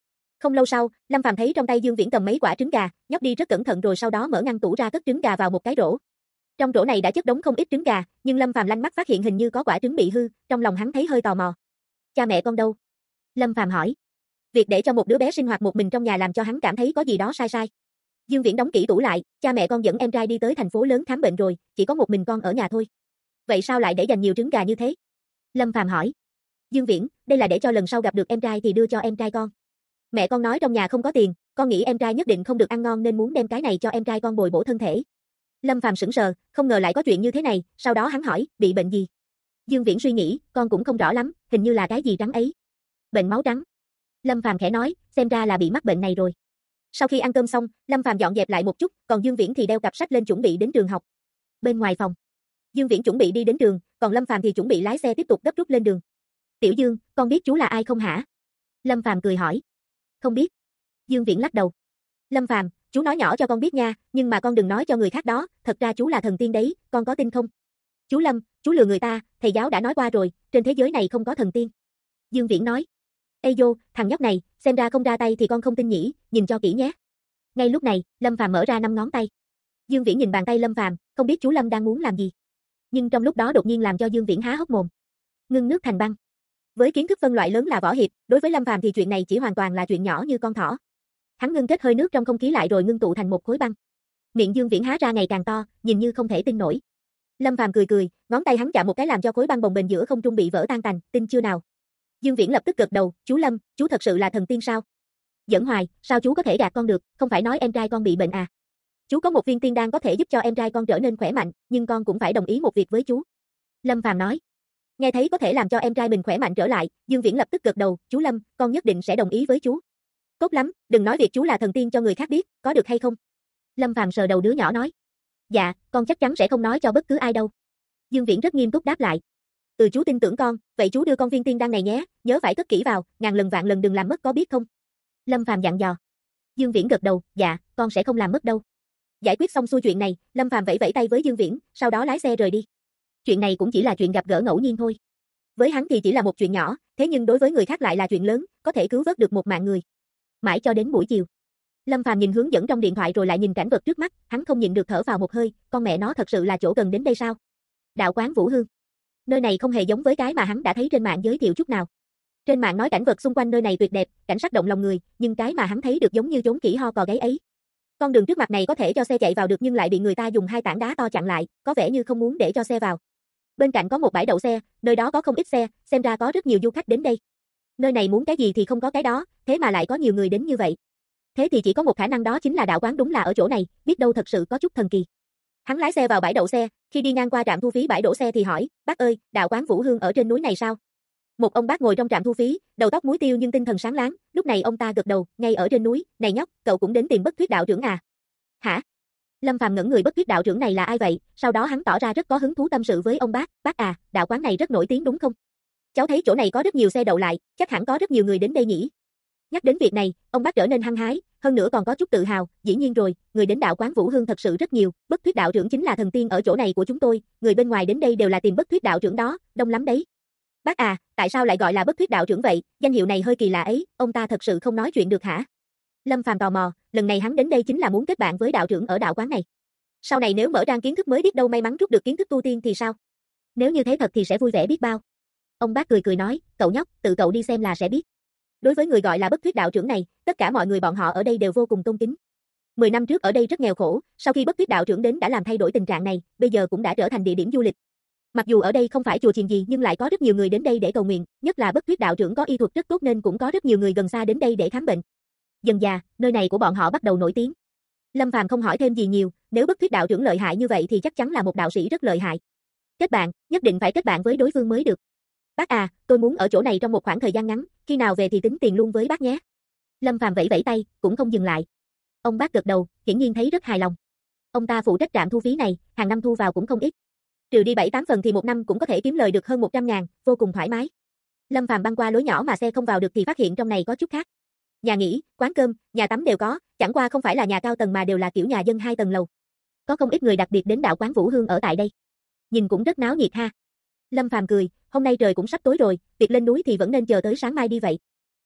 Không lâu sau, Lâm Phàm thấy trong tay Dương Viễn cầm mấy quả trứng gà, nhóc đi rất cẩn thận rồi sau đó mở ngăn tủ ra cất trứng gà vào một cái rổ. Trong rổ này đã chất đống không ít trứng gà, nhưng Lâm Phàm lanh mắt phát hiện hình như có quả trứng bị hư, trong lòng hắn thấy hơi tò mò. Cha mẹ con đâu? Lâm Phàm hỏi. Việc để cho một đứa bé sinh hoạt một mình trong nhà làm cho hắn cảm thấy có gì đó sai sai. Dương Viễn đóng kỹ tủ lại, cha mẹ con dẫn em trai đi tới thành phố lớn khám bệnh rồi, chỉ có một mình con ở nhà thôi. Vậy sao lại để dành nhiều trứng gà như thế? Lâm Phàm hỏi. Dương Viễn, đây là để cho lần sau gặp được em trai thì đưa cho em trai con. Mẹ con nói trong nhà không có tiền, con nghĩ em trai nhất định không được ăn ngon nên muốn đem cái này cho em trai con bồi bổ thân thể. Lâm Phàm sững sờ, không ngờ lại có chuyện như thế này, sau đó hắn hỏi, bị bệnh gì? Dương Viễn suy nghĩ, con cũng không rõ lắm, hình như là cái gì trắng ấy. Bệnh máu trắng. Lâm Phàm khẽ nói, xem ra là bị mắc bệnh này rồi. Sau khi ăn cơm xong, Lâm Phàm dọn dẹp lại một chút, còn Dương Viễn thì đeo cặp sách lên chuẩn bị đến trường học. Bên ngoài phòng, Dương Viễn chuẩn bị đi đến trường, còn Lâm Phàm thì chuẩn bị lái xe tiếp tục gấp rút lên đường. Tiểu Dương, con biết chú là ai không hả? Lâm Phàm cười hỏi. Không biết. Dương Viễn lắc đầu. Lâm Phàm, chú nói nhỏ cho con biết nha, nhưng mà con đừng nói cho người khác đó, thật ra chú là thần tiên đấy, con có tin không? Chú Lâm, chú lừa người ta, thầy giáo đã nói qua rồi, trên thế giới này không có thần tiên. Dương Viễn nói. Ê vô, thằng nhóc này, xem ra không ra tay thì con không tin nhỉ, nhìn cho kỹ nhé. Ngay lúc này, Lâm Phàm mở ra 5 ngón tay. Dương Viễn nhìn bàn tay Lâm Phàm, không biết chú Lâm đang muốn làm gì. Nhưng trong lúc đó đột nhiên làm cho Dương Viễn há hốc mồm. Ngưng nước thành băng. Với kiến thức phân loại lớn là võ hiệp, đối với Lâm Phàm thì chuyện này chỉ hoàn toàn là chuyện nhỏ như con thỏ. Hắn ngưng kết hơi nước trong không khí lại rồi ngưng tụ thành một khối băng. Miệng Dương Viễn há ra ngày càng to, nhìn như không thể tin nổi. Lâm Phàm cười cười, ngón tay hắn chạm một cái làm cho khối băng bồng bềnh giữa không trung bị vỡ tan tành, tin chưa nào? Dương Viễn lập tức gật đầu, chú Lâm, chú thật sự là thần tiên sao? Giỡn hoài, sao chú có thể gạt con được, không phải nói em trai con bị bệnh à? Chú có một viên tiên đan có thể giúp cho em trai con trở nên khỏe mạnh, nhưng con cũng phải đồng ý một việc với chú. Lâm Phàm nói. Nghe thấy có thể làm cho em trai mình khỏe mạnh trở lại, Dương Viễn lập tức gật đầu, chú Lâm, con nhất định sẽ đồng ý với chú. Tốt lắm, đừng nói việc chú là thần tiên cho người khác biết, có được hay không? Lâm Phàm sờ đầu đứa nhỏ nói. Dạ, con chắc chắn sẽ không nói cho bất cứ ai đâu. Dương Viễn rất nghiêm túc đáp lại. Chú tin tưởng con, vậy chú đưa con viên tiên đan này nhé, nhớ phải cất kỹ vào, ngàn lần vạn lần đừng làm mất có biết không? Lâm Phàm dặn dò. Dương Viễn gật đầu, dạ, con sẽ không làm mất đâu. Giải quyết xong xuôi chuyện này, Lâm Phàm vẫy vẫy tay với Dương Viễn, sau đó lái xe rời đi. Chuyện này cũng chỉ là chuyện gặp gỡ ngẫu nhiên thôi. Với hắn thì chỉ là một chuyện nhỏ, thế nhưng đối với người khác lại là chuyện lớn, có thể cứu vớt được một mạng người. Mãi cho đến buổi chiều, Lâm Phàm nhìn hướng dẫn trong điện thoại rồi lại nhìn cảnh vật trước mắt, hắn không nhịn được thở vào một hơi, con mẹ nó thật sự là chỗ gần đến đây sao? Đạo quán Vũ Hương. Nơi này không hề giống với cái mà hắn đã thấy trên mạng giới thiệu chút nào. Trên mạng nói cảnh vật xung quanh nơi này tuyệt đẹp, cảnh sắc động lòng người, nhưng cái mà hắn thấy được giống như chốn khỉ ho cò gáy ấy. Con đường trước mặt này có thể cho xe chạy vào được nhưng lại bị người ta dùng 2 tảng đá to chặn lại, có vẻ như không muốn để cho xe vào. Bên cạnh có một bãi đậu xe, nơi đó có không ít xe, xem ra có rất nhiều du khách đến đây. Nơi này muốn cái gì thì không có cái đó, thế mà lại có nhiều người đến như vậy. Thế thì chỉ có một khả năng đó chính là đạo quán đúng là ở chỗ này, biết đâu thật sự có chút thần kỳ. Hắn lái xe vào bãi đậu xe, khi đi ngang qua trạm thu phí bãi đổ xe thì hỏi, bác ơi, đạo quán Vũ Hương ở trên núi này sao? Một ông bác ngồi trong trạm thu phí, đầu tóc muối tiêu nhưng tinh thần sáng láng, lúc này ông ta gật đầu, ngay ở trên núi, này nhóc, cậu cũng đến tìm Bất Thuyết đạo trưởng à? Hả? Lâm Phàm ngẩn người, Bất Thuyết đạo trưởng này là ai vậy? Sau đó hắn tỏ ra rất có hứng thú tâm sự với ông bác à, đạo quán này rất nổi tiếng đúng không? Cháu thấy chỗ này có rất nhiều xe đậu lại, chắc hẳn có rất nhiều người đến đây nhỉ? Nhắc đến việc này, ông bác trở nên hăng hái, hơn nữa còn có chút tự hào, dĩ nhiên rồi, người đến đạo quán Vũ Hương thật sự rất nhiều, Bất Thuyết đạo trưởng chính là thần tiên ở chỗ này của chúng tôi, người bên ngoài đến đây đều là tìm Bất Thuyết đạo trưởng đó, đông lắm đấy. Bác à, tại sao lại gọi là Bất Thuyết đạo trưởng vậy, danh hiệu này hơi kỳ lạ ấy, ông ta thật sự không nói chuyện được hả? Lâm Phàm tò mò, lần này hắn đến đây chính là muốn kết bạn với đạo trưởng ở đạo quán này. Sau này nếu mở trang kiến thức mới biết đâu may mắn rút được kiến thức tu tiên thì sao? Nếu như thế thật thì sẽ vui vẻ biết bao. Ông bác cười cười nói, cậu nhóc, tự cậu đi xem là sẽ biết. Đối với người gọi là Bất Thuyết đạo trưởng này, tất cả mọi người bọn họ ở đây đều vô cùng tôn kính. 10 năm trước ở đây rất nghèo khổ, sau khi Bất Thuyết đạo trưởng đến đã làm thay đổi tình trạng này, bây giờ cũng đã trở thành địa điểm du lịch. Mặc dù ở đây không phải chùa chiền gì nhưng lại có rất nhiều người đến đây để cầu nguyện, nhất là Bất Thuyết đạo trưởng có y thuật rất tốt nên cũng có rất nhiều người gần xa đến đây để khám bệnh. Dần dà, nơi này của bọn họ bắt đầu nổi tiếng. Lâm Phàm không hỏi thêm gì nhiều, nếu Bất Thuyết đạo trưởng lợi hại như vậy thì chắc chắn là một đạo sĩ rất lợi hại. Kết bạn, nhất định phải kết bạn với đối phương mới được. Bác à, tôi muốn ở chỗ này trong một khoảng thời gian ngắn, khi nào về thì tính tiền luôn với bác nhé. Lâm Phàm vẫy vẫy tay, cũng không dừng lại. Ông bác gật đầu, hiển nhiên thấy rất hài lòng. Ông ta phụ trách trạm thu phí này, hàng năm thu vào cũng không ít. Trừ đi 7-8 phần thì một năm cũng có thể kiếm lời được hơn 100.000, vô cùng thoải mái. Lâm Phàm băng qua lối nhỏ mà xe không vào được thì phát hiện trong này có chút khác. Nhà nghỉ, quán cơm, nhà tắm đều có, chẳng qua không phải là nhà cao tầng mà đều là kiểu nhà dân 2 tầng lầu. Có không ít người đặc biệt đến đạo quán Vũ Hương ở tại đây. Nhìn cũng rất náo nhiệt ha. Lâm Phàm cười, hôm nay trời cũng sắp tối rồi, việc lên núi thì vẫn nên chờ tới sáng mai đi vậy.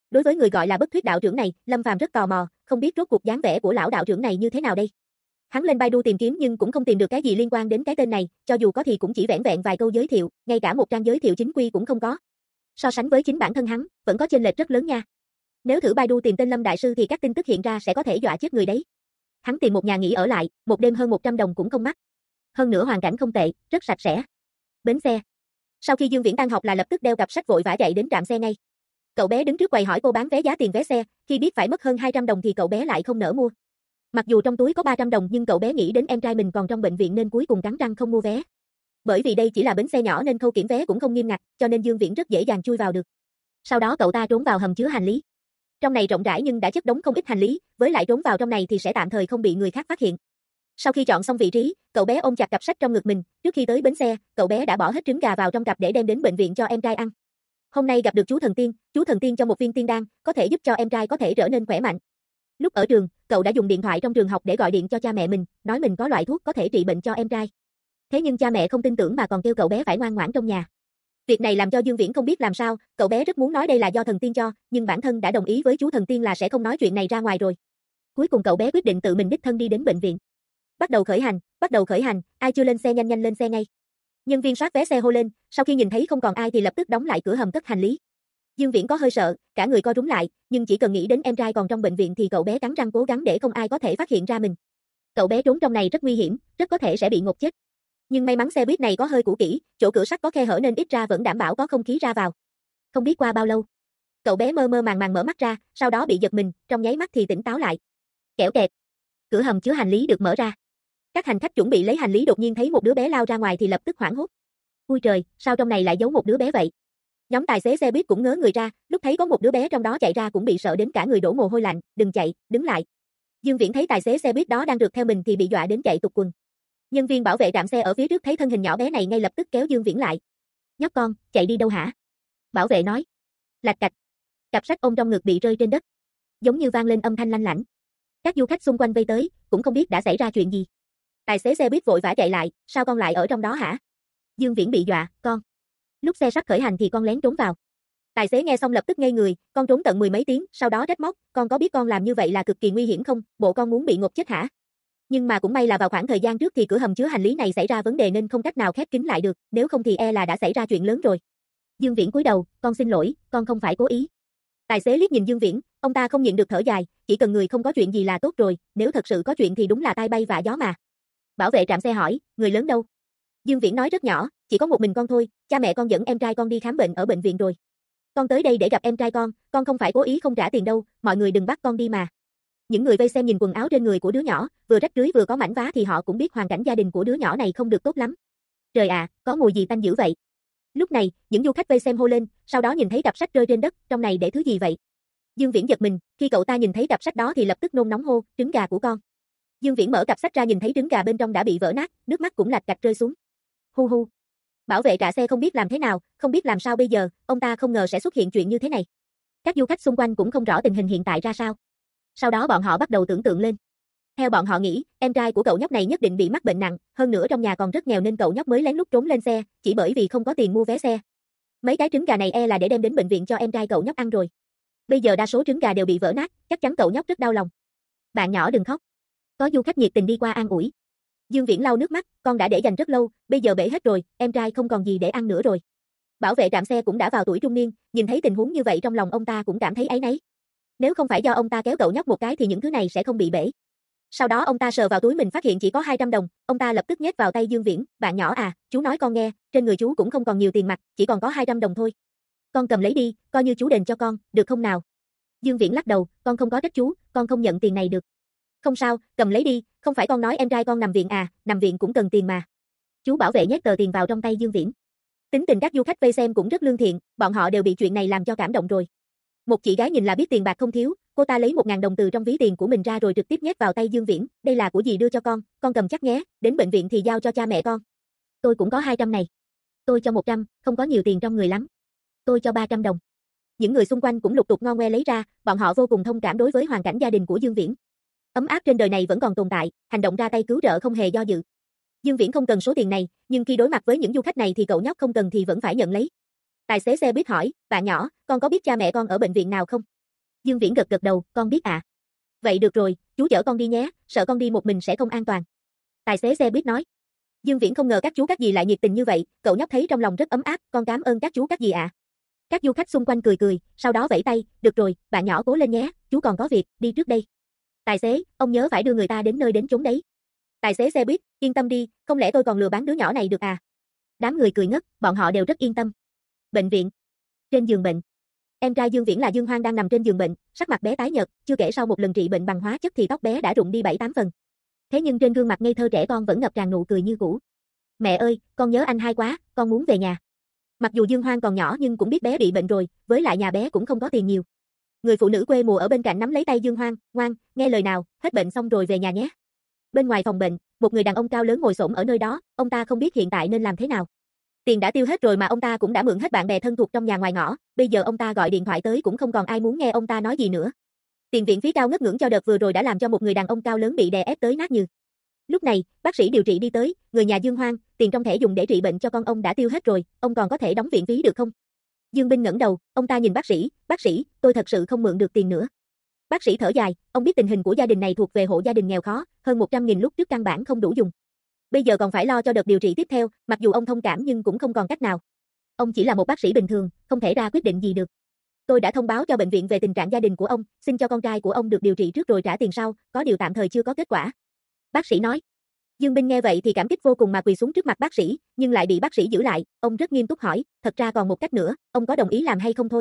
Đối với người gọi là Bất Thuyết đạo trưởng này, Lâm Phàm rất tò mò, không biết rốt cuộc dáng vẻ của lão đạo trưởng này như thế nào đây. Hắn lên Baidu tìm kiếm nhưng cũng không tìm được cái gì liên quan đến cái tên này, cho dù có thì cũng chỉ vẻn vẹn vài câu giới thiệu, ngay cả một trang giới thiệu chính quy cũng không có. So sánh với chính bản thân hắn, vẫn có chênh lệch rất lớn nha. Nếu thử Baidu tìm tên Lâm đại sư thì các tin tức hiện ra sẽ có thể dọa chết người đấy. Hắn tìm một nhà nghỉ ở lại, một đêm hơn 100 đồng cũng không mắc. Hơn nữa hoàn cảnh không tệ, rất sạch sẽ. Bến xe. Sau khi Dương Viễn tan học là lập tức đeo cặp sách vội vã chạy đến trạm xe ngay. Cậu bé đứng trước quầy hỏi cô bán vé giá tiền vé xe, khi biết phải mất hơn 200 đồng thì cậu bé lại không nỡ mua. Mặc dù trong túi có 300 đồng nhưng cậu bé nghĩ đến em trai mình còn trong bệnh viện nên cuối cùng cắn răng không mua vé. Bởi vì đây chỉ là bến xe nhỏ nên khâu kiểm vé cũng không nghiêm ngặt, cho nên Dương Viễn rất dễ dàng chui vào được. Sau đó cậu ta trốn vào hầm chứa hành lý. Trong này rộng rãi nhưng đã chất đống không ít hành lý, với lại trốn vào trong này thì sẽ tạm thời không bị người khác phát hiện. Sau khi chọn xong vị trí, cậu bé ôm chặt cặp sách trong ngực mình, trước khi tới bến xe, cậu bé đã bỏ hết trứng gà vào trong cặp để đem đến bệnh viện cho em trai ăn. Hôm nay gặp được chú thần tiên cho một viên tiên đan, có thể giúp cho em trai có thể trở nên khỏe mạnh. Lúc ở trường, cậu đã dùng điện thoại trong trường học để gọi điện cho cha mẹ mình, nói mình có loại thuốc có thể trị bệnh cho em trai. Thế nhưng cha mẹ không tin tưởng mà còn kêu cậu bé phải ngoan ngoãn trong nhà. Việc này làm cho Dương Viễn không biết làm sao, cậu bé rất muốn nói đây là do thần tiên cho, nhưng bản thân đã đồng ý với chú thần tiên là sẽ không nói chuyện này ra ngoài rồi. Cuối cùng cậu bé quyết định tự mình đích thân đi đến bệnh viện. Bắt đầu khởi hành, ai chưa lên xe nhanh nhanh lên xe ngay. Nhân viên soát vé xe hô lên, sau khi nhìn thấy không còn ai thì lập tức đóng lại cửa hầm cất hành lý. Dương Viễn có hơi sợ, cả người co rúm lại, nhưng chỉ cần nghĩ đến em trai còn trong bệnh viện thì cậu bé cắn răng cố gắng để không ai có thể phát hiện ra mình. Cậu bé trốn trong này rất nguy hiểm, rất có thể sẽ bị ngộp chết. Nhưng may mắn xe buýt này có hơi cũ kỹ, chỗ cửa sắt có khe hở nên ít ra vẫn đảm bảo có không khí ra vào. Không biết qua bao lâu, cậu bé mơ mơ màng màng mở mắt ra, sau đó bị giật mình, trong nháy mắt thì tỉnh táo lại. Kẽo kẹt, cửa hầm chứa hành lý được mở ra. Các hành khách chuẩn bị lấy hành lý đột nhiên thấy một đứa bé lao ra ngoài thì lập tức hoảng hốt. Ui trời, sao trong này lại giấu một đứa bé vậy? Nhóm tài xế xe buýt cũng ngớ người ra, lúc thấy có một đứa bé trong đó chạy ra cũng bị sợ đến cả người đổ mồ hôi lạnh, đừng chạy, đứng lại. Dương Viễn thấy tài xế xe buýt đó đang rượt theo mình thì bị dọa đến chạy tụt quần. Nhân viên bảo vệ trạm xe ở phía trước thấy thân hình nhỏ bé này ngay lập tức kéo Dương Viễn lại. Nhóc con, chạy đi đâu hả? Bảo vệ nói. Lạch cạch. Cặp sách ôm trong ngực bị rơi trên đất. Giống như vang lên âm thanh lanh lảnh. Các du khách xung quanh vây tới, cũng không biết đã xảy ra chuyện gì. Tài xế xe buýt vội vã chạy lại, sao con lại ở trong đó hả? Dương Viễn bị dọa, con. Lúc xe sắp khởi hành thì con lén trốn vào. Tài xế nghe xong lập tức ngây người, con trốn tận 10 mấy tiếng, sau đó trách móc, con có biết con làm như vậy là cực kỳ nguy hiểm không, bộ con muốn bị ngộp chết hả? Nhưng mà cũng may là vào khoảng thời gian trước thì cửa hầm chứa hành lý này xảy ra vấn đề nên không cách nào khép kín lại được, nếu không thì e là đã xảy ra chuyện lớn rồi. Dương Viễn cúi đầu, con xin lỗi, con không phải cố ý. Tài xế liếc nhìn Dương Viễn, ông ta không nhịn được thở dài, chỉ cần người không có chuyện gì là tốt rồi, nếu thật sự có chuyện thì đúng là tai bay vạ gió mà. Bảo vệ trạm xe hỏi, người lớn đâu? Dương Viễn nói rất nhỏ, chỉ có một mình con thôi, cha mẹ con dẫn em trai con đi khám bệnh ở bệnh viện rồi. Con tới đây để gặp em trai con không phải cố ý không trả tiền đâu, mọi người đừng bắt con đi mà. Những người vây xem nhìn quần áo trên người của đứa nhỏ, vừa rách rưới vừa có mảnh vá thì họ cũng biết hoàn cảnh gia đình của đứa nhỏ này không được tốt lắm. Trời ạ, có mùi gì tanh dữ vậy? Lúc này, những du khách vây xem hô lên, sau đó nhìn thấy cặp sách rơi trên đất, trong này để thứ gì vậy? Dương Viễn giật mình, khi cậu ta nhìn thấy cặp sách đó thì lập tức nôn nóng hô, trứng gà của con. Dương Viễn mở cặp sách ra nhìn thấy trứng gà bên trong đã bị vỡ nát, nước mắt cũng lạch cạch rơi xuống. Hu hu. Bảo vệ trạm xe không biết làm thế nào, không biết làm sao bây giờ, ông ta không ngờ sẽ xuất hiện chuyện như thế này. Các du khách xung quanh cũng không rõ tình hình hiện tại ra sao. Sau đó bọn họ bắt đầu tưởng tượng lên. Theo bọn họ nghĩ, em trai của cậu nhóc này nhất định bị mắc bệnh nặng, hơn nữa trong nhà còn rất nghèo nên cậu nhóc mới lén lút trốn lên xe, chỉ bởi vì không có tiền mua vé xe. Mấy cái trứng gà này e là để đem đến bệnh viện cho em trai cậu nhóc ăn rồi. Bây giờ đa số trứng gà đều bị vỡ nát, chắc chắn cậu nhóc rất đau lòng. Bạn nhỏ đừng khóc. Có du khách nhiệt tình đi qua an ủi. Dương Viễn lau nước mắt, con đã để dành rất lâu, bây giờ bể hết rồi, em trai không còn gì để ăn nữa rồi. Bảo vệ trạm xe cũng đã vào tuổi trung niên, nhìn thấy tình huống như vậy trong lòng ông ta cũng cảm thấy áy náy. Nếu không phải do ông ta kéo cậu nhóc một cái thì những thứ này sẽ không bị bể. Sau đó ông ta sờ vào túi mình phát hiện chỉ có 200 đồng, ông ta lập tức nhét vào tay Dương Viễn, bạn nhỏ à, chú nói con nghe, trên người chú cũng không còn nhiều tiền mặt, chỉ còn có 200 đồng thôi. Con cầm lấy đi, coi như chú đền cho con, được không nào? Dương Viễn lắc đầu, con không có trách chú, con không nhận tiền này được. Không sao, cầm lấy đi, không phải con nói em trai con nằm viện à, nằm viện cũng cần tiền mà. Chú bảo vệ nhét tờ tiền vào trong tay Dương Viễn. Tính tình các du khách vây xem cũng rất lương thiện, bọn họ đều bị chuyện này làm cho cảm động rồi. Một chị gái nhìn là biết tiền bạc không thiếu, cô ta lấy 1.000 đồng từ trong ví tiền của mình ra rồi trực tiếp nhét vào tay Dương Viễn, đây là của dì đưa cho con cầm chắc nhé, đến bệnh viện thì giao cho cha mẹ con. Tôi cũng có 200 này. Tôi cho 100, không có nhiều tiền trong người lắm. Tôi cho 300 đồng. Những người xung quanh cũng lục tục ngo ngoe lấy ra, bọn họ vô cùng thông cảm đối với hoàn cảnh gia đình của Dương Viễn. Ấm áp trên đời này vẫn còn tồn tại, hành động ra tay cứu trợ không hề do dự. Dương Viễn không cần số tiền này, nhưng khi đối mặt với những du khách này thì cậu nhóc không cần thì vẫn phải nhận lấy. Tài xế xe buýt hỏi, bạn nhỏ, con có biết cha mẹ con ở bệnh viện nào không? Dương Viễn gật gật đầu, con biết ạ. Vậy được rồi, chú chở con đi nhé, sợ con đi một mình sẽ không an toàn. Tài xế xe buýt nói. Dương Viễn không ngờ các chú các dì lại nhiệt tình như vậy, cậu nhóc thấy trong lòng rất ấm áp, con cảm ơn các chú các dì ạ. Các du khách xung quanh cười cười, sau đó vẫy tay, được rồi, bạn nhỏ cố lên nhé, chú còn có việc, đi trước đây. Tài xế, ông nhớ phải đưa người ta đến nơi đến chốn đấy. Tài xế xe buýt, yên tâm đi, không lẽ tôi còn lừa bán đứa nhỏ này được à? Đám người cười ngất, bọn họ đều rất yên tâm. Bệnh viện. Trên giường bệnh. Em trai Dương Viễn là Dương Hoang đang nằm trên giường bệnh, sắc mặt bé tái nhợt, chưa kể sau một lần trị bệnh bằng hóa chất thì tóc bé đã rụng đi 7-8 phần. Thế nhưng trên gương mặt ngây thơ trẻ con vẫn ngập tràn nụ cười như cũ. Mẹ ơi, con nhớ anh hai quá, con muốn về nhà. Mặc dù Dương Hoang còn nhỏ nhưng cũng biết bé bị bệnh rồi, với lại nhà bé cũng không có tiền nhiều. Người phụ nữ quê mùa ở bên cạnh nắm lấy tay Dương Hoang, ngoan, nghe lời nào, hết bệnh xong rồi về nhà nhé. Bên ngoài phòng bệnh, một người đàn ông cao lớn ngồi xổm ở nơi đó, ông ta không biết hiện tại nên làm thế nào. Tiền đã tiêu hết rồi mà ông ta cũng đã mượn hết bạn bè thân thuộc trong nhà ngoài ngõ, bây giờ ông ta gọi điện thoại tới cũng không còn ai muốn nghe ông ta nói gì nữa. Tiền viện phí cao ngất ngưỡng cho đợt vừa rồi đã làm cho một người đàn ông cao lớn bị đè ép tới nát nhừ. Lúc này, bác sĩ điều trị đi tới, người nhà Dương Hoang, tiền trong thẻ dùng để trị bệnh cho con ông đã tiêu hết rồi, ông còn có thể đóng viện phí được không? Dương Binh ngẩng đầu, ông ta nhìn bác sĩ, tôi thật sự không mượn được tiền nữa. Bác sĩ thở dài, ông biết tình hình của gia đình này thuộc về hộ gia đình nghèo khó, hơn 100.000 lúc trước căn bản không đủ dùng. Bây giờ còn phải lo cho đợt điều trị tiếp theo, mặc dù ông thông cảm nhưng cũng không còn cách nào. Ông chỉ là một bác sĩ bình thường, không thể ra quyết định gì được. Tôi đã thông báo cho bệnh viện về tình trạng gia đình của ông, xin cho con trai của ông được điều trị trước rồi trả tiền sau, có điều tạm thời chưa có kết quả. Bác sĩ nói. Dương Binh nghe vậy thì cảm kích vô cùng mà quỳ xuống trước mặt bác sĩ, nhưng lại bị bác sĩ giữ lại, ông rất nghiêm túc hỏi, thật ra còn một cách nữa, ông có đồng ý làm hay không thôi?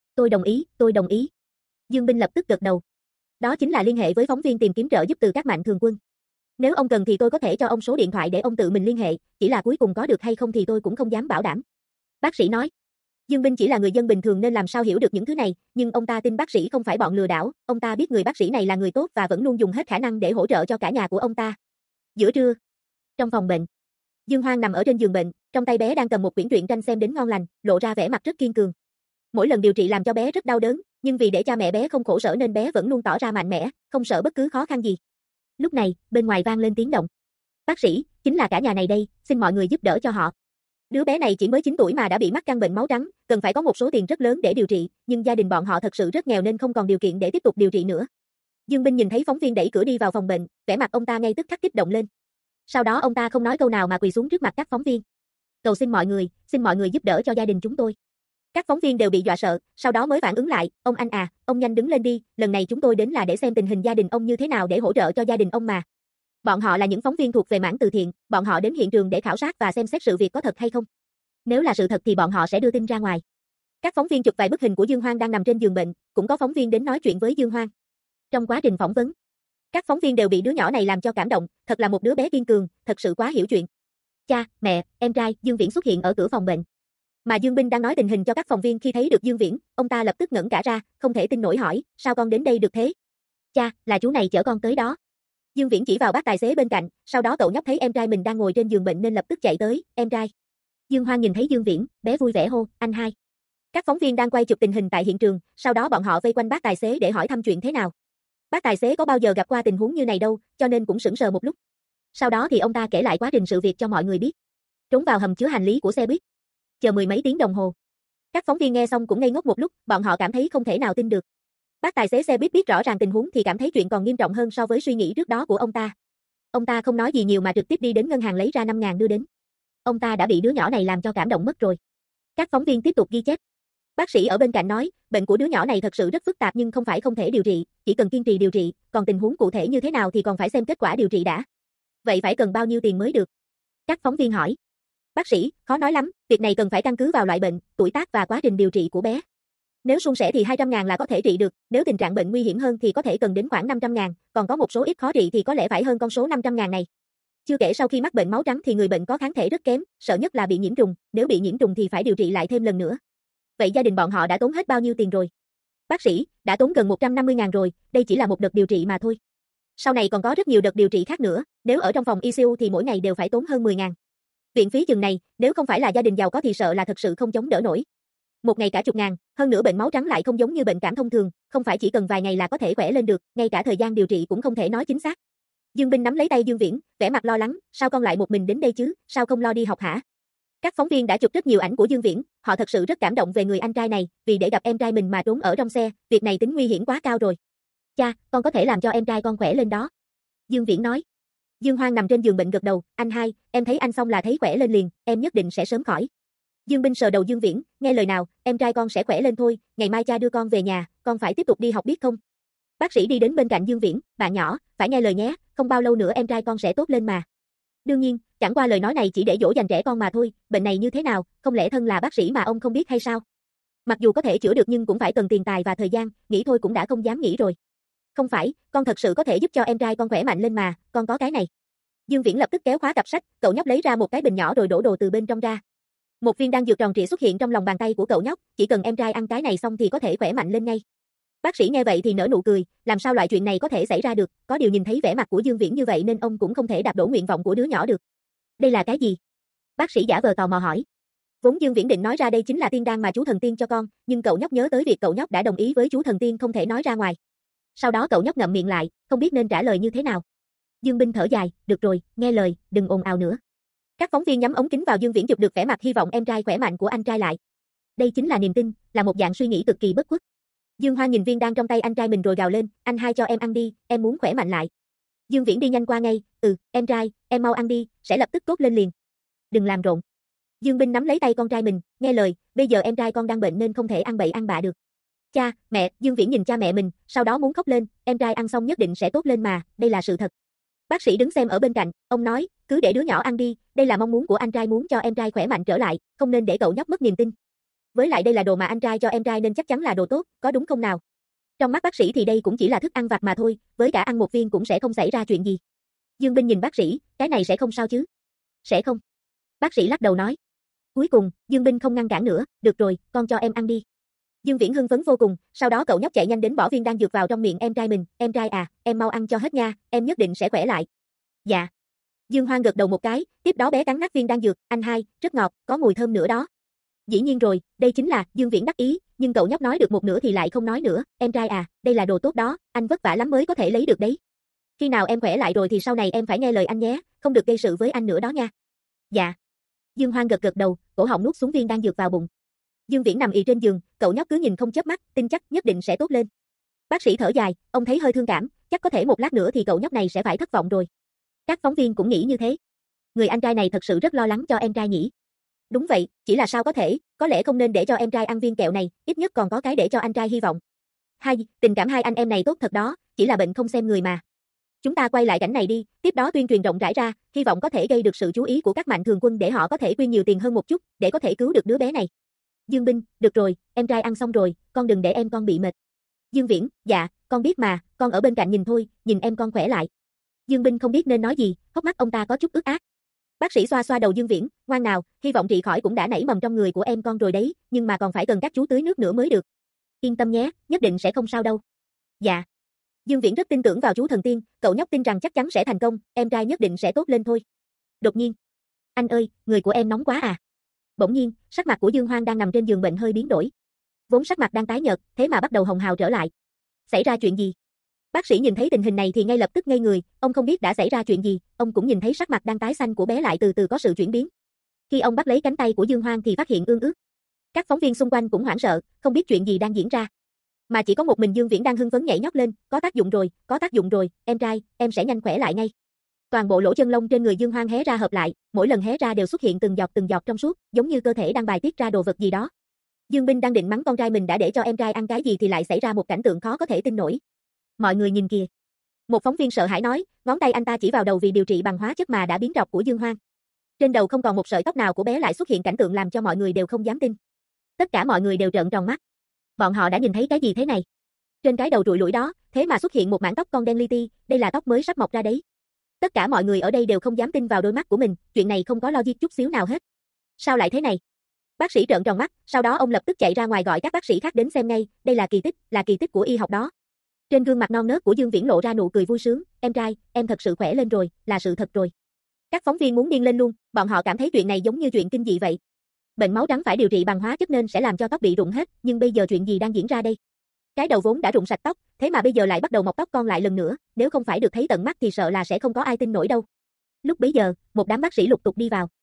Tôi đồng ý. Dương Binh lập tức gật đầu. Đó chính là liên hệ với phóng viên tìm kiếm trợ giúp từ các mạnh thường quân. Nếu ông cần thì tôi có thể cho ông số điện thoại để ông tự mình liên hệ, chỉ là cuối cùng có được hay không thì tôi cũng không dám bảo đảm. Bác sĩ nói. Dương Binh chỉ là người dân bình thường nên làm sao hiểu được những thứ này, nhưng ông ta tin bác sĩ không phải bọn lừa đảo, ông ta biết người bác sĩ này là người tốt và vẫn luôn dùng hết khả năng để hỗ trợ cho cả nhà của ông ta. Giữa trưa, trong phòng bệnh, Dương Hoang nằm ở trên giường bệnh, trong tay bé đang cầm một quyển truyện tranh xem đến ngon lành, lộ ra vẻ mặt rất kiên cường. Mỗi lần điều trị làm cho bé rất đau đớn, nhưng vì để cha mẹ bé không khổ sở nên bé vẫn luôn tỏ ra mạnh mẽ, không sợ bất cứ khó khăn gì. Lúc này, bên ngoài vang lên tiếng động. Bác sĩ, chính là cả nhà này đây, xin mọi người giúp đỡ cho họ. Đứa bé này chỉ mới 9 tuổi mà đã bị mắc căn bệnh máu trắng, cần phải có một số tiền rất lớn để điều trị, nhưng gia đình bọn họ thật sự rất nghèo nên không còn điều kiện để tiếp tục điều trị nữa. Dương Binh nhìn thấy phóng viên đẩy cửa đi vào phòng bệnh, vẻ mặt ông ta ngay tức khắc kích động lên. Sau đó ông ta không nói câu nào mà quỳ xuống trước mặt các phóng viên. Cầu xin mọi người giúp đỡ cho gia đình chúng tôi. Các phóng viên đều bị dọa sợ, sau đó mới phản ứng lại, ông anh à, ông nhanh đứng lên đi, lần này chúng tôi đến là để xem tình hình gia đình ông như thế nào để hỗ trợ cho gia đình ông mà. Bọn họ là những phóng viên thuộc về mảng từ thiện, bọn họ đến hiện trường để khảo sát và xem xét sự việc có thật hay không. Nếu là sự thật thì bọn họ sẽ đưa tin ra ngoài. Các phóng viên chụp vài bức hình của Dương Hoang đang nằm trên giường bệnh, cũng có phóng viên đến nói chuyện với Dương Hoang. Trong quá trình phỏng vấn, các phóng viên đều bị đứa nhỏ này làm cho cảm động, thật là một đứa bé kiên cường, thật sự quá hiểu chuyện. Cha, mẹ, em trai, Dương Viễn xuất hiện ở cửa phòng bệnh. Mà Dương Binh đang nói tình hình cho các phóng viên khi thấy được Dương Viễn, ông ta lập tức ngẩn cả ra, không thể tin nổi hỏi, sao con đến đây được thế? Cha, là chú này chở con tới đó. Dương Viễn chỉ vào bác tài xế bên cạnh, sau đó cậu nhóc thấy em trai mình đang ngồi trên giường bệnh nên lập tức chạy tới, em trai. Dương Hoang nhìn thấy Dương Viễn, bé vui vẻ hô, anh hai. Các phóng viên đang quay chụp tình hình tại hiện trường, sau đó bọn họ vây quanh bác tài xế để hỏi thăm chuyện thế nào. Bác tài xế có bao giờ gặp qua tình huống như này đâu, cho nên cũng sững sờ một lúc. Sau đó thì ông ta kể lại quá trình sự việc cho mọi người biết. Trốn vào hầm chứa hành lý của xe buýt. Chờ mười mấy tiếng đồng hồ. Các phóng viên nghe xong cũng ngây ngốc một lúc, bọn họ cảm thấy không thể nào tin được. Bác tài xế xe buýt biết rõ ràng tình huống thì cảm thấy chuyện còn nghiêm trọng hơn so với suy nghĩ trước đó của ông ta. Ông ta không nói gì nhiều mà trực tiếp đi đến ngân hàng lấy ra 5.000 đưa đến. Ông ta đã bị đứa nhỏ này làm cho cảm động mất rồi. Các phóng viên tiếp tục ghi chép. Bác sĩ ở bên cạnh nói, bệnh của đứa nhỏ này thật sự rất phức tạp nhưng không phải không thể điều trị, chỉ cần kiên trì điều trị, còn tình huống cụ thể như thế nào thì còn phải xem kết quả điều trị đã. Vậy phải cần bao nhiêu tiền mới được? Các phóng viên hỏi. Bác sĩ, khó nói lắm, việc này cần phải căn cứ vào loại bệnh, tuổi tác và quá trình điều trị của bé. Nếu suôn sẻ thì 200.000 là có thể trị được, nếu tình trạng bệnh nguy hiểm hơn thì có thể cần đến khoảng 500.000, còn có một số ít khó trị thì có lẽ phải hơn con số 500.000 này. Chưa kể sau khi mắc bệnh máu trắng thì người bệnh có kháng thể rất kém, sợ nhất là bị nhiễm trùng, nếu bị nhiễm trùng thì phải điều trị lại thêm lần nữa. Vậy gia đình bọn họ đã tốn hết bao nhiêu tiền rồi? Bác sĩ, đã tốn gần 150.000 rồi, đây chỉ là một đợt điều trị mà thôi. Sau này còn có rất nhiều đợt điều trị khác nữa, nếu ở trong phòng ICU thì mỗi ngày đều phải tốn hơn 10.000. Viện phí chừng này, nếu không phải là gia đình giàu có thì sợ là thật sự không chống đỡ nổi. Một ngày cả chục ngàn, hơn nữa bệnh máu trắng lại không giống như bệnh cảm thông thường, không phải chỉ cần vài ngày là có thể khỏe lên được, ngay cả thời gian điều trị cũng không thể nói chính xác. Dương Binh nắm lấy tay Dương Viễn, vẻ mặt lo lắng, sao con lại một mình đến đây chứ, sao không lo đi học hả? Các phóng viên đã chụp rất nhiều ảnh của Dương Viễn, họ thật sự rất cảm động về người anh trai này, vì để gặp em trai mình mà trốn ở trong xe, việc này tính nguy hiểm quá cao rồi. Cha, con có thể làm cho em trai con khỏe lên đó. Dương Viễn nói. Dương Hoang nằm trên giường bệnh gật đầu, anh hai, em thấy anh xong là thấy khỏe lên liền, em nhất định sẽ sớm khỏi. Dương Binh sờ đầu Dương Viễn, nghe lời nào, em trai con sẽ khỏe lên thôi, ngày mai cha đưa con về nhà, con phải tiếp tục đi học biết không? Bác sĩ đi đến bên cạnh Dương Viễn, bạn nhỏ, phải nghe lời nhé, không bao lâu nữa em trai con sẽ tốt lên mà. Đương nhiên, chẳng qua lời nói này chỉ để dỗ dành trẻ con mà thôi, bệnh này như thế nào, không lẽ thân là bác sĩ mà ông không biết hay sao? Mặc dù có thể chữa được nhưng cũng phải cần tiền tài và thời gian, nghĩ thôi cũng đã không dám nghĩ rồi. Không phải, con thật sự có thể giúp cho em trai con khỏe mạnh lên mà, con có cái này. Dương Viễn lập tức kéo khóa cặp sách, cậu nhóc lấy ra một cái bình nhỏ rồi đổ đồ từ bên trong ra. Một viên đan dược tròn trịa xuất hiện trong lòng bàn tay của cậu nhóc, chỉ cần em trai ăn cái này xong thì có thể khỏe mạnh lên ngay. Bác sĩ nghe vậy thì nở nụ cười, làm sao loại chuyện này có thể xảy ra được, có điều nhìn thấy vẻ mặt của Dương Viễn như vậy nên ông cũng không thể đạp đổ nguyện vọng của đứa nhỏ được. Đây là cái gì? Bác sĩ giả vờ tò mò hỏi. Vốn Dương Viễn định nói ra đây chính là tiên đan mà chú thần tiên cho con, nhưng cậu nhóc nhớ tới việc cậu nhóc đã đồng ý với chú thần tiên không thể nói ra ngoài. Sau đó cậu nhóc ngậm miệng lại, không biết nên trả lời như thế nào. Dương Binh thở dài, được rồi, nghe lời, đừng ồn ào nữa. Các phóng viên nhắm ống kính vào Dương Viễn chụp được vẻ mặt hy vọng em trai khỏe mạnh của anh trai lại. Đây chính là niềm tin, là một dạng suy nghĩ cực kỳ bất khuất. Dương Hoa nhìn viên đan trong tay anh trai mình rồi gào lên, anh hai cho em ăn đi, em muốn khỏe mạnh lại. Dương Viễn đi nhanh qua ngay, em trai, em mau ăn đi, sẽ lập tức tốt lên liền. Đừng làm rộn. Dương Binh nắm lấy tay con trai mình, nghe lời, bây giờ em trai con đang bệnh nên không thể ăn bậy ăn bạ được. Cha, mẹ, Dương Viễn nhìn cha mẹ mình, sau đó muốn khóc lên, em trai ăn xong nhất định sẽ tốt lên mà, đây là sự thật. Bác sĩ đứng xem ở bên cạnh, ông nói, cứ để đứa nhỏ ăn đi, đây là mong muốn của anh trai muốn cho em trai khỏe mạnh trở lại, không nên để cậu nhóc mất niềm tin. Với lại đây là đồ mà anh trai cho em trai nên chắc chắn là đồ tốt, có đúng không nào? Trong mắt bác sĩ thì đây cũng chỉ là thức ăn vặt mà thôi, với cả ăn một viên cũng sẽ không xảy ra chuyện gì. Dương Binh nhìn bác sĩ, cái này sẽ không sao chứ? Sẽ không. Bác sĩ lắc đầu nói. Cuối cùng, Dương Binh không ngăn cản nữa, được rồi, con cho em ăn đi. Dương Viễn hưng phấn vô cùng, sau đó cậu nhóc chạy nhanh đến bỏ viên đan dược vào trong miệng em trai mình, em trai à, em mau ăn cho hết nha, em nhất định sẽ khỏe lại. Dạ. Dương Hoang gật đầu một cái, tiếp đó bé cắn nát viên đan dược, anh hai, rất ngọt, có mùi thơm nữa đó. Dĩ nhiên rồi, đây chính là, Dương Viễn đắc ý, nhưng cậu nhóc nói được một nửa thì lại không nói nữa, em trai à, đây là đồ tốt đó, anh vất vả lắm mới có thể lấy được đấy. Khi nào em khỏe lại rồi thì sau này em phải nghe lời anh nhé, không được gây sự với anh nữa đó nha. Dạ. Dương Hoang gật đầu, cổ họng nuốt xuống viên đan dược vào bụng. Dương Viễn nằm ì trên giường, cậu nhóc cứ nhìn không chớp mắt, tin chắc nhất định sẽ tốt lên. Bác sĩ thở dài, ông thấy hơi thương cảm, chắc có thể một lát nữa thì cậu nhóc này sẽ phải thất vọng rồi. Các phóng viên cũng nghĩ như thế. Người anh trai này thật sự rất lo lắng cho em trai nhỉ. Đúng vậy, chỉ là sao có lẽ không nên để cho em trai ăn viên kẹo này, ít nhất còn có cái để cho anh trai hy vọng. Tình cảm hai anh em này tốt thật đó, chỉ là bệnh không xem người mà. Chúng ta quay lại cảnh này đi, tiếp đó tuyên truyền rộng rãi ra, hy vọng có thể gây được sự chú ý của các mạnh thường quân để họ có thể quyên nhiều tiền hơn một chút, để có thể cứu được đứa bé này. Dương Binh, được rồi, em trai ăn xong rồi, con đừng để em con bị mệt. Dương Viễn, dạ, con biết mà, con ở bên cạnh nhìn thôi, nhìn em con khỏe lại. Dương Binh không biết nên nói gì, hốc mắt ông ta có chút ướt át. Bác sĩ xoa xoa đầu Dương Viễn, ngoan nào, hy vọng trị khỏi cũng đã nảy mầm trong người của em con rồi đấy, nhưng mà còn phải cần các chú tưới nước nữa mới được. Yên tâm nhé, nhất định sẽ không sao đâu. Dạ. Dương Viễn rất tin tưởng vào chú thần tiên, cậu nhóc tin rằng chắc chắn sẽ thành công, em trai nhất định sẽ tốt lên thôi. Đột nhiên, anh ơi, người của em nóng quá à. Bỗng nhiên, sắc mặt của Dương Hoang đang nằm trên giường bệnh hơi biến đổi. Vốn sắc mặt đang tái nhợt, thế mà bắt đầu hồng hào trở lại. Xảy ra chuyện gì? Bác sĩ nhìn thấy tình hình này thì ngay lập tức ngây người, ông không biết đã xảy ra chuyện gì, ông cũng nhìn thấy sắc mặt đang tái xanh của bé lại từ từ có sự chuyển biến. Khi ông bắt lấy cánh tay của Dương Hoang thì phát hiện ương ướt. Các phóng viên xung quanh cũng hoảng sợ, không biết chuyện gì đang diễn ra. Mà chỉ có một mình Dương Viễn đang hưng phấn nhảy nhót lên, có tác dụng rồi, em trai, em sẽ nhanh khỏe lại ngay. Toàn bộ lỗ chân lông trên người Dương Hoang hé ra hợp lại, mỗi lần hé ra đều xuất hiện từng giọt trong suốt, giống như cơ thể đang bài tiết ra đồ vật gì đó. Dương Binh đang định mắng con trai mình đã để cho em trai ăn cái gì thì lại xảy ra một cảnh tượng khó có thể tin nổi. Mọi người nhìn kìa. Một phóng viên sợ hãi nói, ngón tay anh ta chỉ vào đầu vì điều trị bằng hóa chất mà đã biến rọc của Dương Hoang. Trên đầu không còn một sợi tóc nào của bé lại xuất hiện cảnh tượng làm cho mọi người đều không dám tin. Tất cả mọi người đều trợn tròn mắt. Bọn họ đã nhìn thấy cái gì thế này? Trên cái đầu trụi lủi đó, thế mà xuất hiện một mảng tóc con đen li ti, đây là tóc mới sắp mọc ra đấy. Tất cả mọi người ở đây đều không dám tin vào đôi mắt của mình, chuyện này không có logic chút xíu nào hết. Sao lại thế này? Bác sĩ trợn tròn mắt, sau đó ông lập tức chạy ra ngoài gọi các bác sĩ khác đến xem ngay, đây là kỳ tích của y học đó. Trên gương mặt non nớt của Dương Viễn lộ ra nụ cười vui sướng, em trai, em thật sự khỏe lên rồi, là sự thật rồi. Các phóng viên muốn điên lên luôn, bọn họ cảm thấy chuyện này giống như chuyện kinh dị vậy. Bệnh máu trắng phải điều trị bằng hóa chất nên sẽ làm cho tóc bị rụng hết, nhưng bây giờ chuyện gì đang diễn ra đây? Cái đầu vốn đã rụng sạch tóc, thế mà bây giờ lại bắt đầu mọc tóc con lại lần nữa, nếu không phải được thấy tận mắt thì sợ là sẽ không có ai tin nổi đâu. Lúc bấy giờ, một đám bác sĩ lục tục đi vào.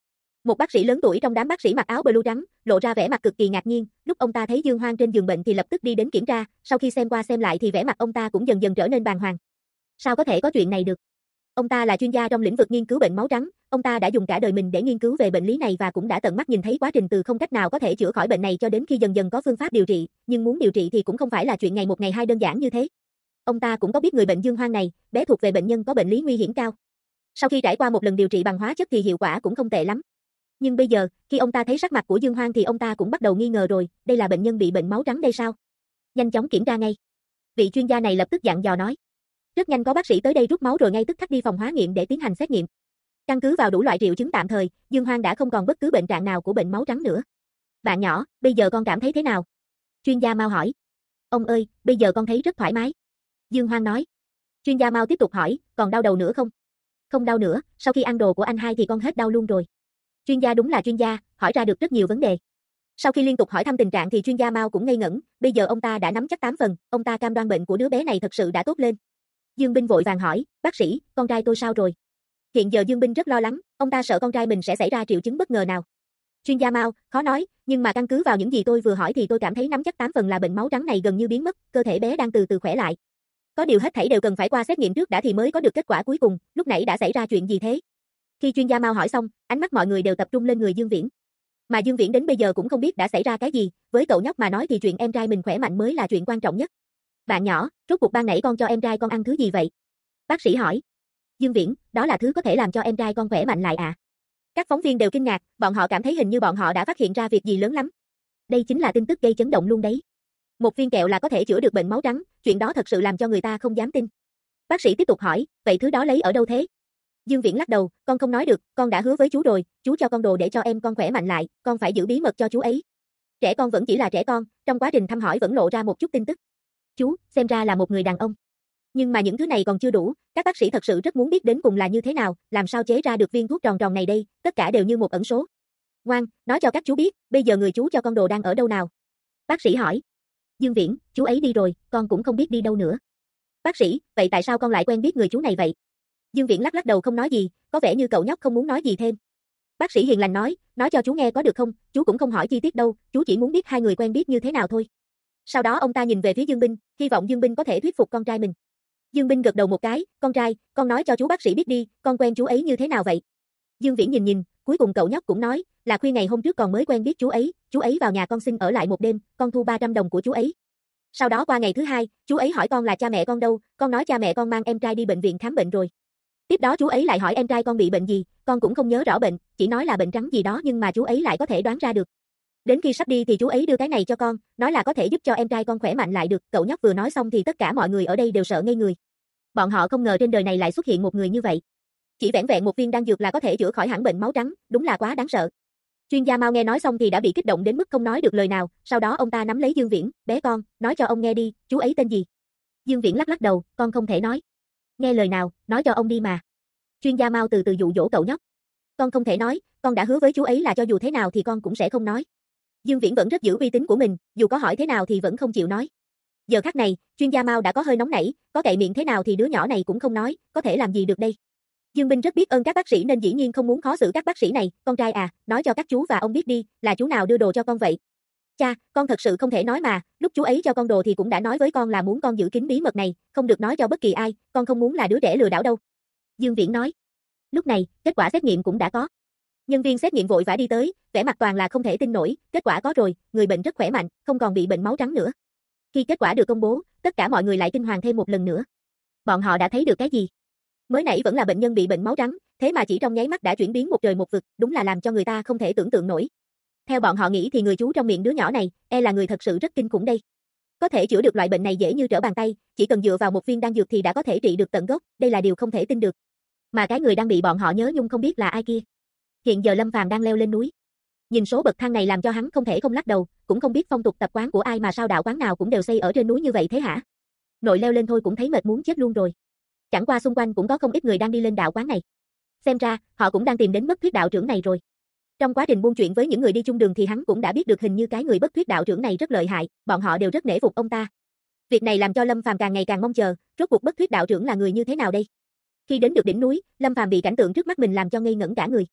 Một bác sĩ lớn tuổi trong đám bác sĩ mặc áo blue trắng, lộ ra vẻ mặt cực kỳ ngạc nhiên, lúc ông ta thấy Dương Hoang trên giường bệnh thì lập tức đi đến kiểm tra, sau khi xem qua xem lại thì vẻ mặt ông ta cũng dần dần trở nên bàng hoàng. Sao có thể có chuyện này được? Ông ta là chuyên gia trong lĩnh vực nghiên cứu bệnh máu trắng, ông ta đã dùng cả đời mình để nghiên cứu về bệnh lý này và cũng đã tận mắt nhìn thấy quá trình từ không cách nào có thể chữa khỏi bệnh này cho đến khi dần dần có phương pháp điều trị, nhưng muốn điều trị thì cũng không phải là chuyện ngày một ngày hai đơn giản như thế. Ông ta cũng có biết người bệnh Dương Hoang này, bé thuộc về bệnh nhân có bệnh lý nguy hiểm cao. Sau khi trải qua một lần điều trị bằng hóa chất thì hiệu quả cũng không tệ lắm. Nhưng bây giờ, khi ông ta thấy sắc mặt của Dương Hoang thì ông ta cũng bắt đầu nghi ngờ rồi, đây là bệnh nhân bị bệnh máu trắng đây sao? Nhanh chóng kiểm tra ngay. Vị chuyên gia này lập tức dặn dò nói. Rất nhanh có bác sĩ tới đây rút máu rồi ngay tức khắc đi phòng hóa nghiệm để tiến hành xét nghiệm. Căn cứ vào đủ loại triệu chứng tạm thời, Dương Hoang đã không còn bất cứ bệnh trạng nào của bệnh máu trắng nữa. Bạn nhỏ, bây giờ con cảm thấy thế nào? Chuyên gia Mao hỏi. Ông ơi, bây giờ con thấy rất thoải mái. Dương Hoang nói. Chuyên gia Mao tiếp tục hỏi, còn đau đầu nữa không? Không đau nữa, sau khi ăn đồ của anh hai thì con hết đau luôn rồi. Chuyên gia đúng là chuyên gia, hỏi ra được rất nhiều vấn đề. Sau khi liên tục hỏi thăm tình trạng thì chuyên gia Mao cũng ngây ngẩn, bây giờ ông ta đã nắm chắc 8 phần, ông ta cam đoan bệnh của đứa bé này thật sự đã tốt lên. Dương Binh vội vàng hỏi, bác sĩ, con trai tôi sao rồi? Hiện giờ Dương Binh rất lo lắng, ông ta sợ con trai mình sẽ xảy ra triệu chứng bất ngờ nào. Chuyên gia Mao, khó nói, nhưng mà căn cứ vào những gì tôi vừa hỏi thì tôi cảm thấy nắm chắc 8 phần là bệnh máu trắng này gần như biến mất, cơ thể bé đang từ từ khỏe lại. Có điều hết thảy đều cần phải qua xét nghiệm trước đã thì mới có được kết quả cuối cùng, lúc nãy đã xảy ra chuyện gì thế? Khi chuyên gia Mao hỏi xong, ánh mắt mọi người đều tập trung lên người Dương Viễn. Mà Dương Viễn đến bây giờ cũng không biết đã xảy ra cái gì, với cậu nhóc mà nói thì chuyện em trai mình khỏe mạnh mới là chuyện quan trọng nhất. Bạn nhỏ, rốt cuộc ban nãy con cho em trai con ăn thứ gì vậy? Bác sĩ hỏi. Dương Viễn, đó là thứ có thể làm cho em trai con khỏe mạnh lại à? Các phóng viên đều kinh ngạc, bọn họ cảm thấy hình như bọn họ đã phát hiện ra việc gì lớn lắm. Đây chính là tin tức gây chấn động luôn đấy. Một viên kẹo là có thể chữa được bệnh máu trắng, chuyện đó thật sự làm cho người ta không dám tin. Bác sĩ tiếp tục hỏi, vậy thứ đó lấy ở đâu thế? Dương Viễn lắc đầu, con không nói được, con đã hứa với chú rồi, chú cho con đồ để cho em con khỏe mạnh lại, con phải giữ bí mật cho chú ấy. Trẻ con vẫn chỉ là trẻ con, trong quá trình thăm hỏi vẫn lộ ra một chút tin tức. Chú, xem ra là một người đàn ông. Nhưng mà những thứ này còn chưa đủ, các bác sĩ thật sự rất muốn biết đến cùng là như thế nào, làm sao chế ra được viên thuốc tròn tròn này đây, tất cả đều như một ẩn số. Ngoan, nói cho các chú biết, bây giờ người chú cho con đồ đang ở đâu nào? Bác sĩ hỏi. Dương Viễn, chú ấy đi rồi, con cũng không biết đi đâu nữa. Bác sĩ, vậy tại sao con lại quen biết người chú này vậy? Dương Viễn lắc lắc đầu không nói gì, có vẻ như cậu nhóc không muốn nói gì thêm. Bác sĩ hiền lành nói cho chú nghe có được không, chú cũng không hỏi chi tiết đâu, chú chỉ muốn biết hai người quen biết như thế nào thôi. Sau đó ông ta nhìn về phía Dương Binh, hy vọng Dương Binh có thể thuyết phục con trai mình. Dương Binh gật đầu một cái, con trai, con nói cho chú bác sĩ biết đi, con quen chú ấy như thế nào vậy? Dương Viễn nhìn, cuối cùng cậu nhóc cũng nói, là khuya ngày hôm trước còn mới quen biết chú ấy vào nhà con xin ở lại một đêm, con thu 300 đồng của chú ấy. Sau đó qua ngày thứ hai, chú ấy hỏi con là cha mẹ con đâu, con nói cha mẹ con mang em trai đi bệnh viện khám bệnh rồi. Tiếp đó chú ấy lại hỏi em trai con bị bệnh gì, con cũng không nhớ rõ bệnh, chỉ nói là bệnh trắng gì đó nhưng mà chú ấy lại có thể đoán ra được. Đến khi sắp đi thì chú ấy đưa cái này cho con, nói là có thể giúp cho em trai con khỏe mạnh lại được, cậu nhóc vừa nói xong thì tất cả mọi người ở đây đều sợ ngây người. Bọn họ không ngờ trên đời này lại xuất hiện một người như vậy. Chỉ vẻn vẹn một viên đan dược là có thể chữa khỏi hẳn bệnh máu trắng, đúng là quá đáng sợ. Chuyên gia Mao nghe nói xong thì đã bị kích động đến mức không nói được lời nào, sau đó ông ta nắm lấy Dương Viễn, bé con, nói cho ông nghe đi, chú ấy tên gì? Dương Viễn lắc lắc đầu, con không thể nói. Nghe lời nào, nói cho ông đi mà. Chuyên gia Mao từ từ dụ dỗ cậu nhóc. Con không thể nói, con đã hứa với chú ấy là cho dù thế nào thì con cũng sẽ không nói. Dương Viễn vẫn rất giữ uy tín của mình, dù có hỏi thế nào thì vẫn không chịu nói. Giờ khắc này, chuyên gia Mao đã có hơi nóng nảy, có kệ miệng thế nào thì đứa nhỏ này cũng không nói, có thể làm gì được đây. Dương Binh rất biết ơn các bác sĩ nên dĩ nhiên không muốn khó xử các bác sĩ này, con trai à, nói cho các chú và ông biết đi, là chú nào đưa đồ cho con vậy? Cha, con thật sự không thể nói mà, lúc chú ấy cho con đồ thì cũng đã nói với con là muốn con giữ kín bí mật này, không được nói cho bất kỳ ai, con không muốn là đứa trẻ lừa đảo đâu. Dương Viễn nói. Lúc này, kết quả xét nghiệm cũng đã có. Nhân viên xét nghiệm vội vã đi tới, vẻ mặt toàn là không thể tin nổi, kết quả có rồi, người bệnh rất khỏe mạnh, không còn bị bệnh máu trắng nữa. Khi kết quả được công bố, tất cả mọi người lại kinh hoàng thêm một lần nữa. Bọn họ đã thấy được cái gì? Mới nãy vẫn là bệnh nhân bị bệnh máu trắng, thế mà chỉ trong nháy mắt đã chuyển biến một trời một vực, đúng là làm cho người ta không thể tưởng tượng nổi. Theo bọn họ nghĩ thì người chú trong miệng đứa nhỏ này, là người thật sự rất kinh khủng đây. Có thể chữa được loại bệnh này dễ như trở bàn tay, chỉ cần dựa vào một viên đan dược thì đã có thể trị được tận gốc, đây là điều không thể tin được. Mà cái người đang bị bọn họ nhớ nhung không biết là ai kia. Hiện giờ Lâm Phàm đang leo lên núi. Nhìn số bậc thang này làm cho hắn không thể không lắc đầu, cũng không biết phong tục tập quán của ai mà sao đạo quán nào cũng đều xây ở trên núi như vậy thế hả? Nội leo lên thôi cũng thấy mệt muốn chết luôn rồi. Chẳng qua xung quanh cũng có không ít người đang đi lên đạo quán này. Xem ra, họ cũng đang tìm đến Bất Thuyết đạo trưởng này rồi. Trong quá trình buôn chuyện với những người đi chung đường thì hắn cũng đã biết được hình như cái người Bất Thuyết đạo trưởng này rất lợi hại, bọn họ đều rất nể phục ông ta. Việc này làm cho Lâm Phàm càng ngày càng mong chờ, rốt cuộc Bất Thuyết đạo trưởng là người như thế nào đây? Khi đến được đỉnh núi, Lâm Phàm bị cảnh tượng trước mắt mình làm cho ngây ngẩn cả người.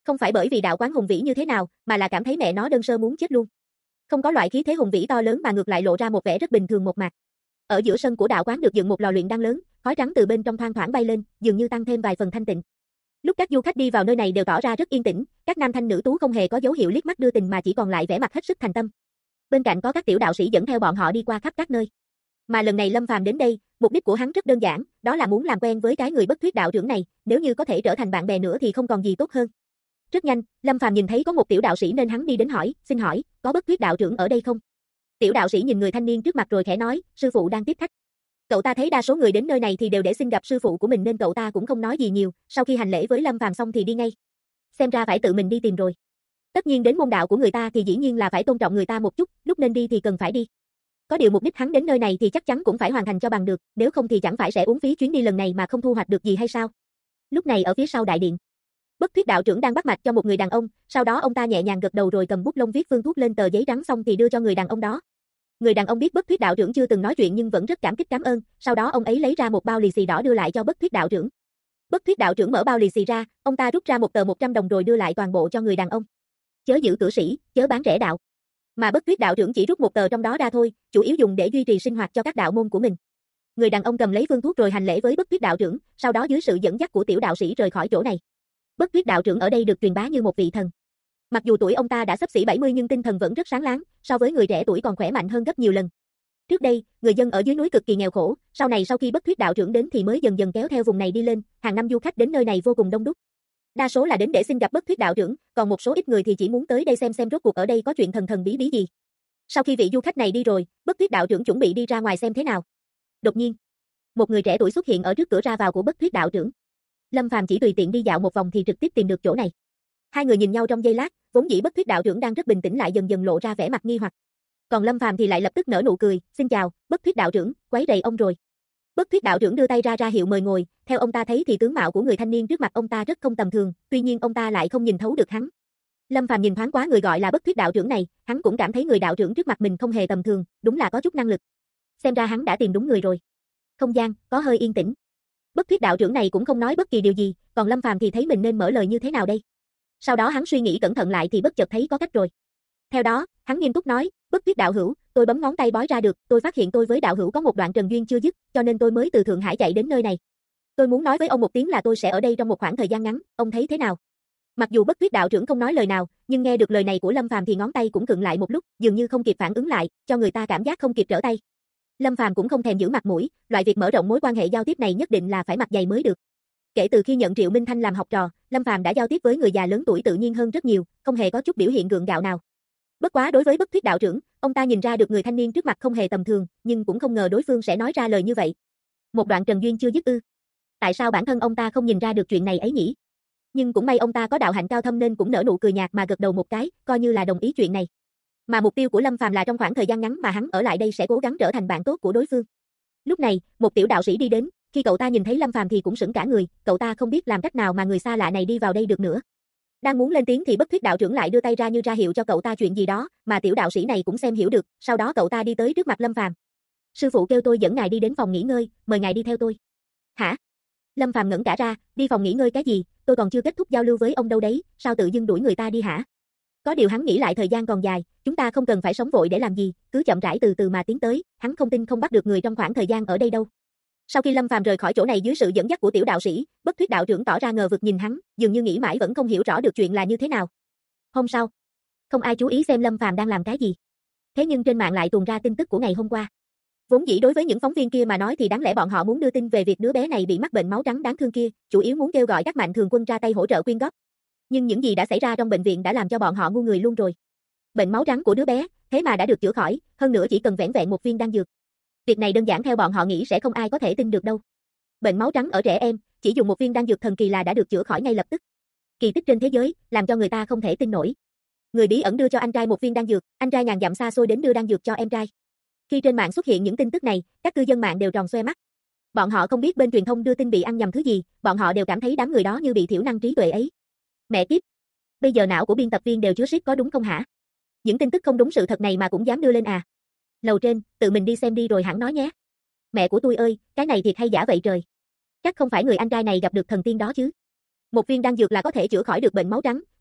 Không phải bởi vì đạo quán hùng vĩ như thế nào, mà là cảm thấy mẹ nó đơn sơ muốn chết luôn. Không có loại khí thế hùng vĩ to lớn mà ngược lại lộ ra một vẻ rất bình thường một mặt. Ở giữa sân của đạo quán được dựng một lò luyện đan lớn, khói trắng từ bên trong thoang thoảng bay lên, dường như tăng thêm vài phần thanh tịnh. Lúc các du khách đi vào nơi này đều tỏ ra rất yên tĩnh, các nam thanh nữ tú không hề có dấu hiệu liếc mắt đưa tình mà chỉ còn lại vẻ mặt hết sức thành tâm. Bên cạnh có các tiểu đạo sĩ dẫn theo bọn họ đi qua khắp các nơi. Mà lần này Lâm Phàm đến đây, mục đích của hắn rất đơn giản, đó là muốn làm quen với cái người Bất Thuyết đạo trưởng này, nếu như có thể trở thành bạn bè nữa thì không còn gì tốt hơn. Rất nhanh, Lâm Phàm nhìn thấy có một tiểu đạo sĩ nên hắn đi đến hỏi, xin hỏi, có Bất Thuyết đạo trưởng ở đây không? Tiểu đạo sĩ nhìn người thanh niên trước mặt rồi khẽ nói, sư phụ đang tiếp khách. Cậu ta thấy đa số người đến nơi này thì đều để xin gặp sư phụ của mình nên cậu ta cũng không nói gì nhiều, sau khi hành lễ với Lâm Phàm xong thì đi ngay. Xem ra phải tự mình đi tìm rồi. Tất nhiên đến môn đạo của người ta thì dĩ nhiên là phải tôn trọng người ta một chút, lúc nên đi thì cần phải đi. Có điều mục đích hắn đến nơi này thì chắc chắn cũng phải hoàn thành cho bằng được, nếu không thì chẳng phải sẽ uổng phí chuyến đi lần này mà không thu hoạch được gì hay sao? Lúc này ở phía sau đại điện, Bất Thuyết đạo trưởng đang bắt mạch cho một người đàn ông, sau đó ông ta nhẹ nhàng gật đầu rồi cầm bút lông viết phương thuốc lên tờ giấy trắng xong thì đưa cho người đàn ông đó. Người đàn ông biết Bất Thuyết đạo trưởng chưa từng nói chuyện nhưng vẫn rất cảm kích cảm ơn, sau đó ông ấy lấy ra một bao lì xì đỏ đưa lại cho Bất Thuyết đạo trưởng. Bất Thuyết đạo trưởng mở bao lì xì ra, ông ta rút ra một tờ 100 đồng rồi đưa lại toàn bộ cho người đàn ông. Chớ giữ cửa sĩ, chớ bán rẻ đạo. Mà Bất Thuyết đạo trưởng chỉ rút một tờ trong đó ra thôi, chủ yếu dùng để duy trì sinh hoạt cho các đạo môn của mình. Người đàn ông cầm lấy phương thuốc rồi hành lễ với Bất Thuyết đạo trưởng, sau đó dưới sự dẫn dắt của tiểu đạo sĩ rời khỏi chỗ này. Bất Thuyết đạo trưởng ở đây được truyền bá như một vị thần. Mặc dù tuổi ông ta đã xấp xỉ 70 nhưng tinh thần vẫn rất sáng láng, so với người trẻ tuổi còn khỏe mạnh hơn gấp nhiều lần. Trước đây, người dân ở dưới núi cực kỳ nghèo khổ, sau này sau khi Bất Thuyết đạo trưởng đến thì mới dần dần kéo theo vùng này đi lên, hàng năm du khách đến nơi này vô cùng đông đúc. Đa số là đến để xin gặp Bất Thuyết đạo trưởng, còn một số ít người thì chỉ muốn tới đây xem rốt cuộc ở đây có chuyện thần thần bí bí gì. Sau khi vị du khách này đi rồi, Bất Thuyết đạo trưởng chuẩn bị đi ra ngoài xem thế nào. Đột nhiên, một người trẻ tuổi xuất hiện ở trước cửa ra vào của Bất Thuyết đạo trưởng. Lâm Phàm chỉ tùy tiện đi dạo một vòng thì trực tiếp tìm được chỗ này. Hai người nhìn nhau trong giây lát, vốn dĩ Bất Thuyết đạo trưởng đang rất bình tĩnh lại dần dần lộ ra vẻ mặt nghi hoặc. Còn Lâm Phàm thì lại lập tức nở nụ cười, "Xin chào, Bất Thuyết đạo trưởng, quấy rầy ông rồi." Bất Thuyết đạo trưởng đưa tay ra hiệu mời ngồi, theo ông ta thấy thì tướng mạo của người thanh niên trước mặt ông ta rất không tầm thường, tuy nhiên ông ta lại không nhìn thấu được hắn. Lâm Phàm nhìn thoáng qua người gọi là Bất Thuyết đạo trưởng này, hắn cũng cảm thấy người đạo trưởng trước mặt mình không hề tầm thường, đúng là có chút năng lực. Xem ra hắn đã tìm đúng người rồi. Không gian có hơi yên tĩnh. Bất Thuyết đạo trưởng này cũng không nói bất kỳ điều gì, còn Lâm Phàm thì thấy mình nên mở lời như thế nào đây. Sau đó hắn suy nghĩ cẩn thận lại thì bất chợt thấy có cách rồi. Theo đó, hắn nghiêm túc nói, Bất Thuyết đạo hữu, tôi bấm ngón tay bói ra được, tôi phát hiện tôi với đạo hữu có một đoạn trần duyên chưa dứt, cho nên tôi mới từ Thượng Hải chạy đến nơi này. Tôi muốn nói với ông một tiếng là tôi sẽ ở đây trong một khoảng thời gian ngắn, ông thấy thế nào? Mặc dù Bất Thuyết đạo trưởng không nói lời nào, nhưng nghe được lời này của Lâm Phàm thì ngón tay cũng khựng lại một lúc, dường như không kịp phản ứng lại, cho người ta cảm giác không kịp trở tay. Lâm Phàm cũng không thèm giữ mặt mũi, loại việc mở rộng mối quan hệ giao tiếp này nhất định là phải mặt dày mới được. Kể từ khi nhận Triệu Minh Thanh làm học trò, Lâm Phàm đã giao tiếp với người già lớn tuổi tự nhiên hơn rất nhiều, không hề có chút biểu hiện gượng gạo nào. Bất quá đối với Bất Thuyết đạo trưởng, ông ta nhìn ra được người thanh niên trước mặt không hề tầm thường, nhưng cũng không ngờ đối phương sẽ nói ra lời như vậy. Một đoạn trần duyên chưa dứt ư? Tại sao bản thân ông ta không nhìn ra được chuyện này ấy nhỉ? Nhưng cũng may ông ta có đạo hạnh cao thâm nên cũng nở nụ cười nhạt mà gật đầu một cái, coi như là đồng ý chuyện này. Mà mục tiêu của Lâm Phàm là trong khoảng thời gian ngắn mà hắn ở lại đây sẽ cố gắng trở thành bạn tốt của đối phương. Lúc này, một tiểu đạo sĩ đi đến, khi cậu ta nhìn thấy Lâm Phàm thì cũng sững cả người, cậu ta không biết làm cách nào mà người xa lạ này đi vào đây được nữa. Đang muốn lên tiếng thì Bất Thuyết đạo trưởng lại đưa tay ra như ra hiệu cho cậu ta chuyện gì đó, mà tiểu đạo sĩ này cũng xem hiểu được, sau đó cậu ta đi tới trước mặt Lâm Phàm. Sư phụ kêu tôi dẫn ngài đi đến phòng nghỉ ngơi, mời ngài đi theo tôi. Hả? Lâm Phàm ngẩn cả ra, đi phòng nghỉ ngơi cái gì, tôi còn chưa kết thúc giao lưu với ông đâu đấy, sao tự dưng đuổi người ta đi hả? Có điều hắn nghĩ lại thời gian còn dài, chúng ta không cần phải sống vội để làm gì, cứ chậm rãi từ từ mà tiến tới, hắn không tin không bắt được người trong khoảng thời gian ở đây đâu. Sau khi Lâm Phàm rời khỏi chỗ này dưới sự dẫn dắt của tiểu đạo sĩ, Bất Thuyết đạo trưởng tỏ ra ngờ vực nhìn hắn, dường như nghĩ mãi vẫn không hiểu rõ được chuyện là như thế nào. Hôm sau, không ai chú ý xem Lâm Phàm đang làm cái gì. Thế nhưng trên mạng lại tuôn ra tin tức của ngày hôm qua. Vốn dĩ đối với những phóng viên kia mà nói thì đáng lẽ bọn họ muốn đưa tin về việc đứa bé này bị mắc bệnh máu trắng đáng thương kia, chủ yếu muốn kêu gọi các mạnh thường quân ra tay hỗ trợ quyên góp. Nhưng những gì đã xảy ra trong bệnh viện đã làm cho bọn họ ngu người luôn rồi. Bệnh máu trắng của đứa bé, thế mà đã được chữa khỏi, hơn nữa chỉ cần vẻn vẹn một viên đan dược. Việc này đơn giản theo bọn họ nghĩ sẽ không ai có thể tin được đâu. Bệnh máu trắng ở trẻ em, chỉ dùng một viên đan dược thần kỳ là đã được chữa khỏi ngay lập tức. Kỳ tích trên thế giới, làm cho người ta không thể tin nổi. Người bí ẩn đưa cho anh trai một viên đan dược, anh trai ngàn dặm xa xôi đến đưa đan dược cho em trai. Khi trên mạng xuất hiện những tin tức này, các cư dân mạng đều tròn xoe mắt. Bọn họ không biết bên truyền thông đưa tin bị ăn nhầm thứ gì, bọn họ đều cảm thấy đám người đó như bị thiểu năng trí tuệ ấy. Mẹ kiếp, bây giờ não của biên tập viên đều chứa shit có đúng không hả? Những tin tức không đúng sự thật này mà cũng dám đưa lên à? Lầu trên, tự mình đi xem đi rồi hẳn nói nhé. Mẹ của tôi ơi, cái này thiệt hay giả vậy trời? Chắc không phải người anh trai này gặp được thần tiên đó chứ? Một viên đan dược là có thể chữa khỏi được bệnh máu trắng,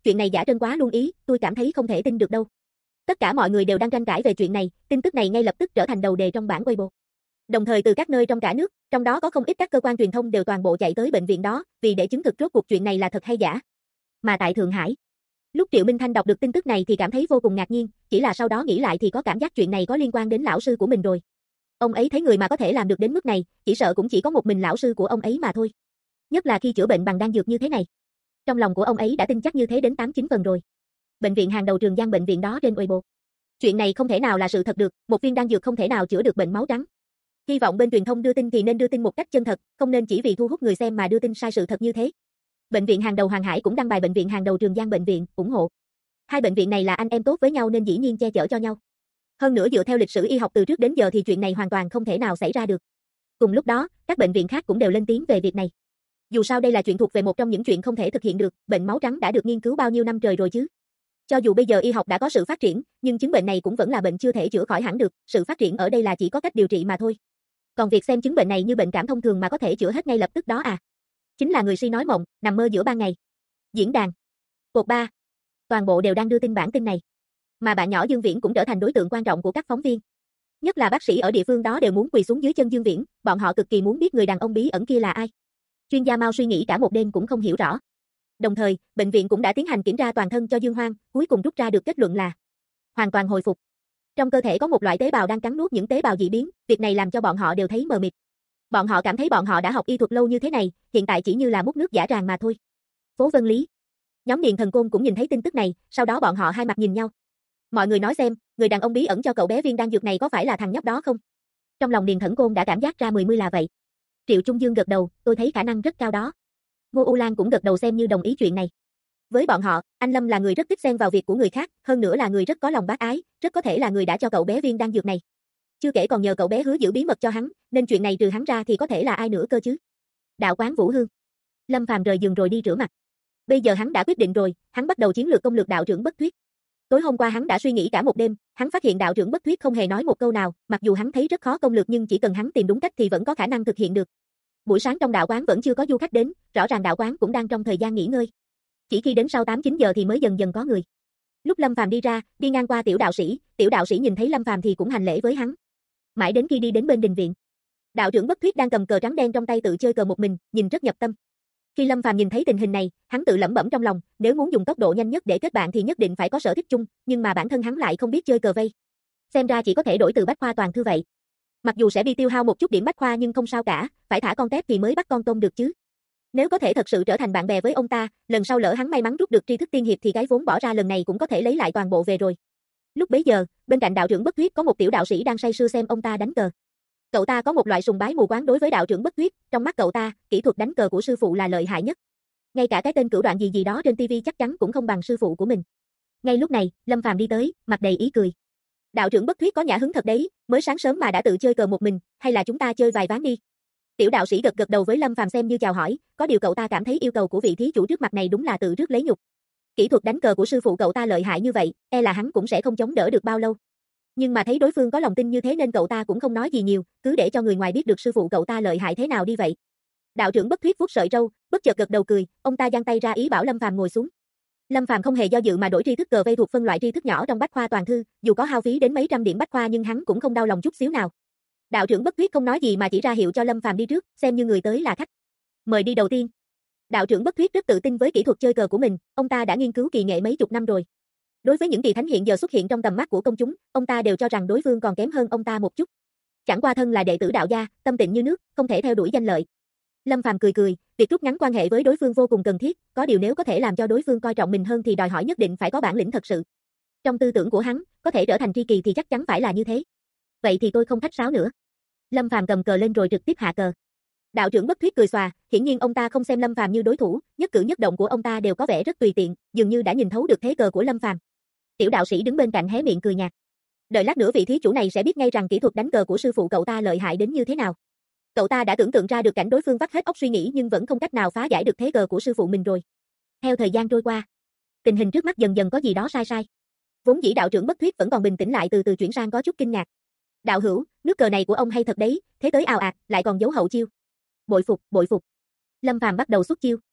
chuyện này giả trân quá luôn ý, tôi cảm thấy không thể tin được đâu. Tất cả mọi người đều đang tranh cãi về chuyện này, tin tức này ngay lập tức trở thành đầu đề trong bảng Weibo. Đồng thời từ các nơi trong cả nước, trong đó có không ít các cơ quan truyền thông đều toàn bộ chạy tới bệnh viện đó, vì để chứng thực rốt cuộc chuyện này là thật hay giả. Mà tại Thượng Hải, lúc Triệu Minh Thanh đọc được tin tức này thì cảm thấy vô cùng ngạc nhiên, chỉ là sau đó nghĩ lại thì có cảm giác chuyện này có liên quan đến lão sư của mình rồi. Ông ấy thấy người mà có thể làm được đến mức này, chỉ sợ cũng chỉ có một mình lão sư của ông ấy mà thôi. Nhất là khi chữa bệnh bằng đan dược như thế này. Trong lòng của ông ấy đã tin chắc như thế đến 8-9 phần rồi. Bệnh viện hàng đầu Trường Giang bệnh viện đó trên Weibo. Chuyện này không thể nào là sự thật được, một viên đan dược không thể nào chữa được bệnh máu trắng. Hy vọng bên truyền thông đưa tin thì nên đưa tin một cách chân thật, không nên chỉ vì thu hút người xem mà đưa tin sai sự thật như thế. Bệnh viện hàng đầu Hoàng Hải cũng đăng bài bệnh viện hàng đầu Trường Giang bệnh viện, ủng hộ. Hai bệnh viện này là anh em tốt với nhau nên dĩ nhiên che chở cho nhau. Hơn nữa dựa theo lịch sử y học từ trước đến giờ thì chuyện này hoàn toàn không thể nào xảy ra được. Cùng lúc đó, các bệnh viện khác cũng đều lên tiếng về việc này. Dù sao đây là chuyện thuộc về một trong những chuyện không thể thực hiện được, bệnh máu trắng đã được nghiên cứu bao nhiêu năm trời rồi chứ. Cho dù bây giờ y học đã có sự phát triển, nhưng chứng bệnh này cũng vẫn là bệnh chưa thể chữa khỏi hẳn được, sự phát triển ở đây là chỉ có cách điều trị mà thôi. Còn việc xem chứng bệnh này như bệnh cảm thông thường mà có thể chữa hết ngay lập tức đó à? Chính là người si nói mộng, nằm mơ giữa ban ngày. Diễn đàn. Cột 3. Toàn bộ đều đang đưa tin bản tin này. Mà bạn nhỏ Dương Viễn cũng trở thành đối tượng quan trọng của các phóng viên. Nhất là bác sĩ ở địa phương đó đều muốn quỳ xuống dưới chân Dương Viễn, bọn họ cực kỳ muốn biết người đàn ông bí ẩn kia là ai. Chuyên gia Mao suy nghĩ cả một đêm cũng không hiểu rõ. Đồng thời, bệnh viện cũng đã tiến hành kiểm tra toàn thân cho Dương Hoang, cuối cùng rút ra được kết luận là hoàn toàn hồi phục. Trong cơ thể có một loại tế bào đang cắn nuốt những tế bào dị biến, việc này làm cho bọn họ đều thấy mờ mịt. Bọn họ cảm thấy bọn họ đã học y thuật lâu như thế này, hiện tại chỉ như là múc nước giả tràng mà thôi. Phố Vân Lý. Nhóm Điền Thần Côn cũng nhìn thấy tin tức này, sau đó bọn họ hai mặt nhìn nhau. Mọi người nói xem, người đàn ông bí ẩn cho cậu bé viên đan dược này có phải là thằng nhóc đó không? Trong lòng Điền Thần Côn đã cảm giác ra 10 là vậy. Triệu Trung Dương gật đầu, tôi thấy khả năng rất cao đó. Ngô U Lan cũng gật đầu xem như đồng ý chuyện này. Với bọn họ, anh Lâm là người rất thích xen vào việc của người khác, hơn nữa là người rất có lòng bác ái, rất có thể là người đã cho cậu bé viên đan dược này. Chưa kể còn nhờ cậu bé hứa giữ bí mật cho hắn, nên chuyện này trừ hắn ra thì có thể là ai nữa cơ chứ? Đạo quán Vũ Hương. Lâm Phàm rời giường rồi đi rửa mặt. Bây giờ hắn đã quyết định rồi, hắn bắt đầu chiến lược công lược đạo trưởng Bất Thuyết. Tối hôm qua hắn đã suy nghĩ cả một đêm, hắn phát hiện đạo trưởng Bất Thuyết không hề nói một câu nào, mặc dù hắn thấy rất khó công lược nhưng chỉ cần hắn tìm đúng cách thì vẫn có khả năng thực hiện được. Buổi sáng trong đạo quán vẫn chưa có du khách đến, rõ ràng đạo quán cũng đang trong thời gian nghỉ ngơi. Chỉ khi đến sau 8-9 giờ thì mới dần dần có người. Lúc Lâm Phàm đi ra, đi ngang qua tiểu đạo sĩ nhìn thấy Lâm Phàm thì cũng hành lễ với hắn. Mãi đến khi đi đến bên đình viện, đạo trưởng Bất Thuyết đang cầm cờ trắng đen trong tay tự chơi cờ một mình, nhìn rất nhập tâm. Khi Lâm Phàm nhìn thấy tình hình này, hắn tự lẩm bẩm trong lòng, nếu muốn dùng tốc độ nhanh nhất để kết bạn thì nhất định phải có sở thích chung, nhưng mà bản thân hắn lại không biết chơi cờ vây. Xem ra chỉ có thể đổi từ bách khoa toàn thư vậy. Mặc dù sẽ bị tiêu hao một chút điểm bách khoa nhưng không sao cả, phải thả con tép thì mới bắt con tôm được chứ. Nếu có thể thật sự trở thành bạn bè với ông ta, lần sau lỡ hắn may mắn rút được tri thức tiên hiệp thì cái vốn bỏ ra lần này cũng có thể lấy lại toàn bộ về rồi. Lúc bấy giờ, bên cạnh đạo trưởng Bất Thuyết có một tiểu đạo sĩ đang say sưa xem ông ta đánh cờ. Cậu ta có một loại sùng bái mù quáng đối với đạo trưởng Bất Thuyết, trong mắt cậu ta, kỹ thuật đánh cờ của sư phụ là lợi hại nhất. Ngay cả cái tên cửu đoạn gì gì đó trên TV chắc chắn cũng không bằng sư phụ của mình. Ngay lúc này, Lâm Phàm đi tới, mặt đầy ý cười. Đạo trưởng Bất Thuyết có nhã hứng thật đấy, mới sáng sớm mà đã tự chơi cờ một mình, hay là chúng ta chơi vài ván đi. Tiểu đạo sĩ gật gật đầu với Lâm Phàm xem như chào hỏi, có điều cậu ta cảm thấy yêu cầu của vị thí chủ trước mặt này đúng là tự rước lấy nhục. Kỹ thuật đánh cờ của sư phụ cậu ta lợi hại như vậy, e là hắn cũng sẽ không chống đỡ được bao lâu. Nhưng mà thấy đối phương có lòng tin như thế nên cậu ta cũng không nói gì nhiều, cứ để cho người ngoài biết được sư phụ cậu ta lợi hại thế nào đi vậy. Đạo trưởng Bất Thuyết vuốt sợi râu, bất chợt gật đầu cười, ông ta giang tay ra ý bảo Lâm Phàm ngồi xuống. Lâm Phàm không hề do dự mà đổi tri thức cờ vây thuộc phân loại tri thức nhỏ trong bách khoa toàn thư, dù có hao phí đến mấy trăm điểm bách khoa nhưng hắn cũng không đau lòng chút xíu nào. Đạo trưởng Bất Thuyết không nói gì mà chỉ ra hiệu cho Lâm Phàm đi trước, xem như người tới là khách. Mời đi đầu tiên. Đạo trưởng Bất Thuyết rất tự tin với kỹ thuật chơi cờ của mình, ông ta đã nghiên cứu kỳ nghệ mấy chục năm rồi. Đối với những kỳ thánh hiện giờ xuất hiện trong tầm mắt của công chúng, ông ta đều cho rằng đối phương còn kém hơn ông ta một chút. Chẳng qua thân là đệ tử đạo gia, tâm tịnh như nước, không thể theo đuổi danh lợi. Lâm Phàm cười cười, việc rút ngắn quan hệ với đối phương vô cùng cần thiết, có điều nếu có thể làm cho đối phương coi trọng mình hơn thì đòi hỏi nhất định phải có bản lĩnh thật sự. Trong tư tưởng của hắn, có thể trở thành tri kỳ thì chắc chắn phải là như thế. Vậy thì tôi không khách sáo nữa. Lâm Phàm cầm cờ lên rồi trực tiếp hạ cờ. Đạo trưởng Bất Thuyết cười xòa, hiển nhiên ông ta không xem Lâm Phàm như đối thủ, nhất cử nhất động của ông ta đều có vẻ rất tùy tiện, dường như đã nhìn thấu được thế cờ của Lâm Phàm. Tiểu đạo sĩ đứng bên cạnh hé miệng cười nhạt. Đợi lát nữa vị thí chủ này sẽ biết ngay rằng kỹ thuật đánh cờ của sư phụ cậu ta lợi hại đến như thế nào. Cậu ta đã tưởng tượng ra được cảnh đối phương vắt hết óc suy nghĩ nhưng vẫn không cách nào phá giải được thế cờ của sư phụ mình rồi. Theo thời gian trôi qua, tình hình trước mắt dần dần có gì đó sai sai. Vốn dĩ đạo trưởng Bất Thuyết vẫn còn bình tĩnh lại từ từ chuyển sang có chút kinh ngạc. Đạo hữu, nước cờ này của ông hay thật đấy, thế tới ào ạt, lại còn giấu hậu chiêu. Bội phục, bội phục. Lâm Phàm bắt đầu xuất chiêu.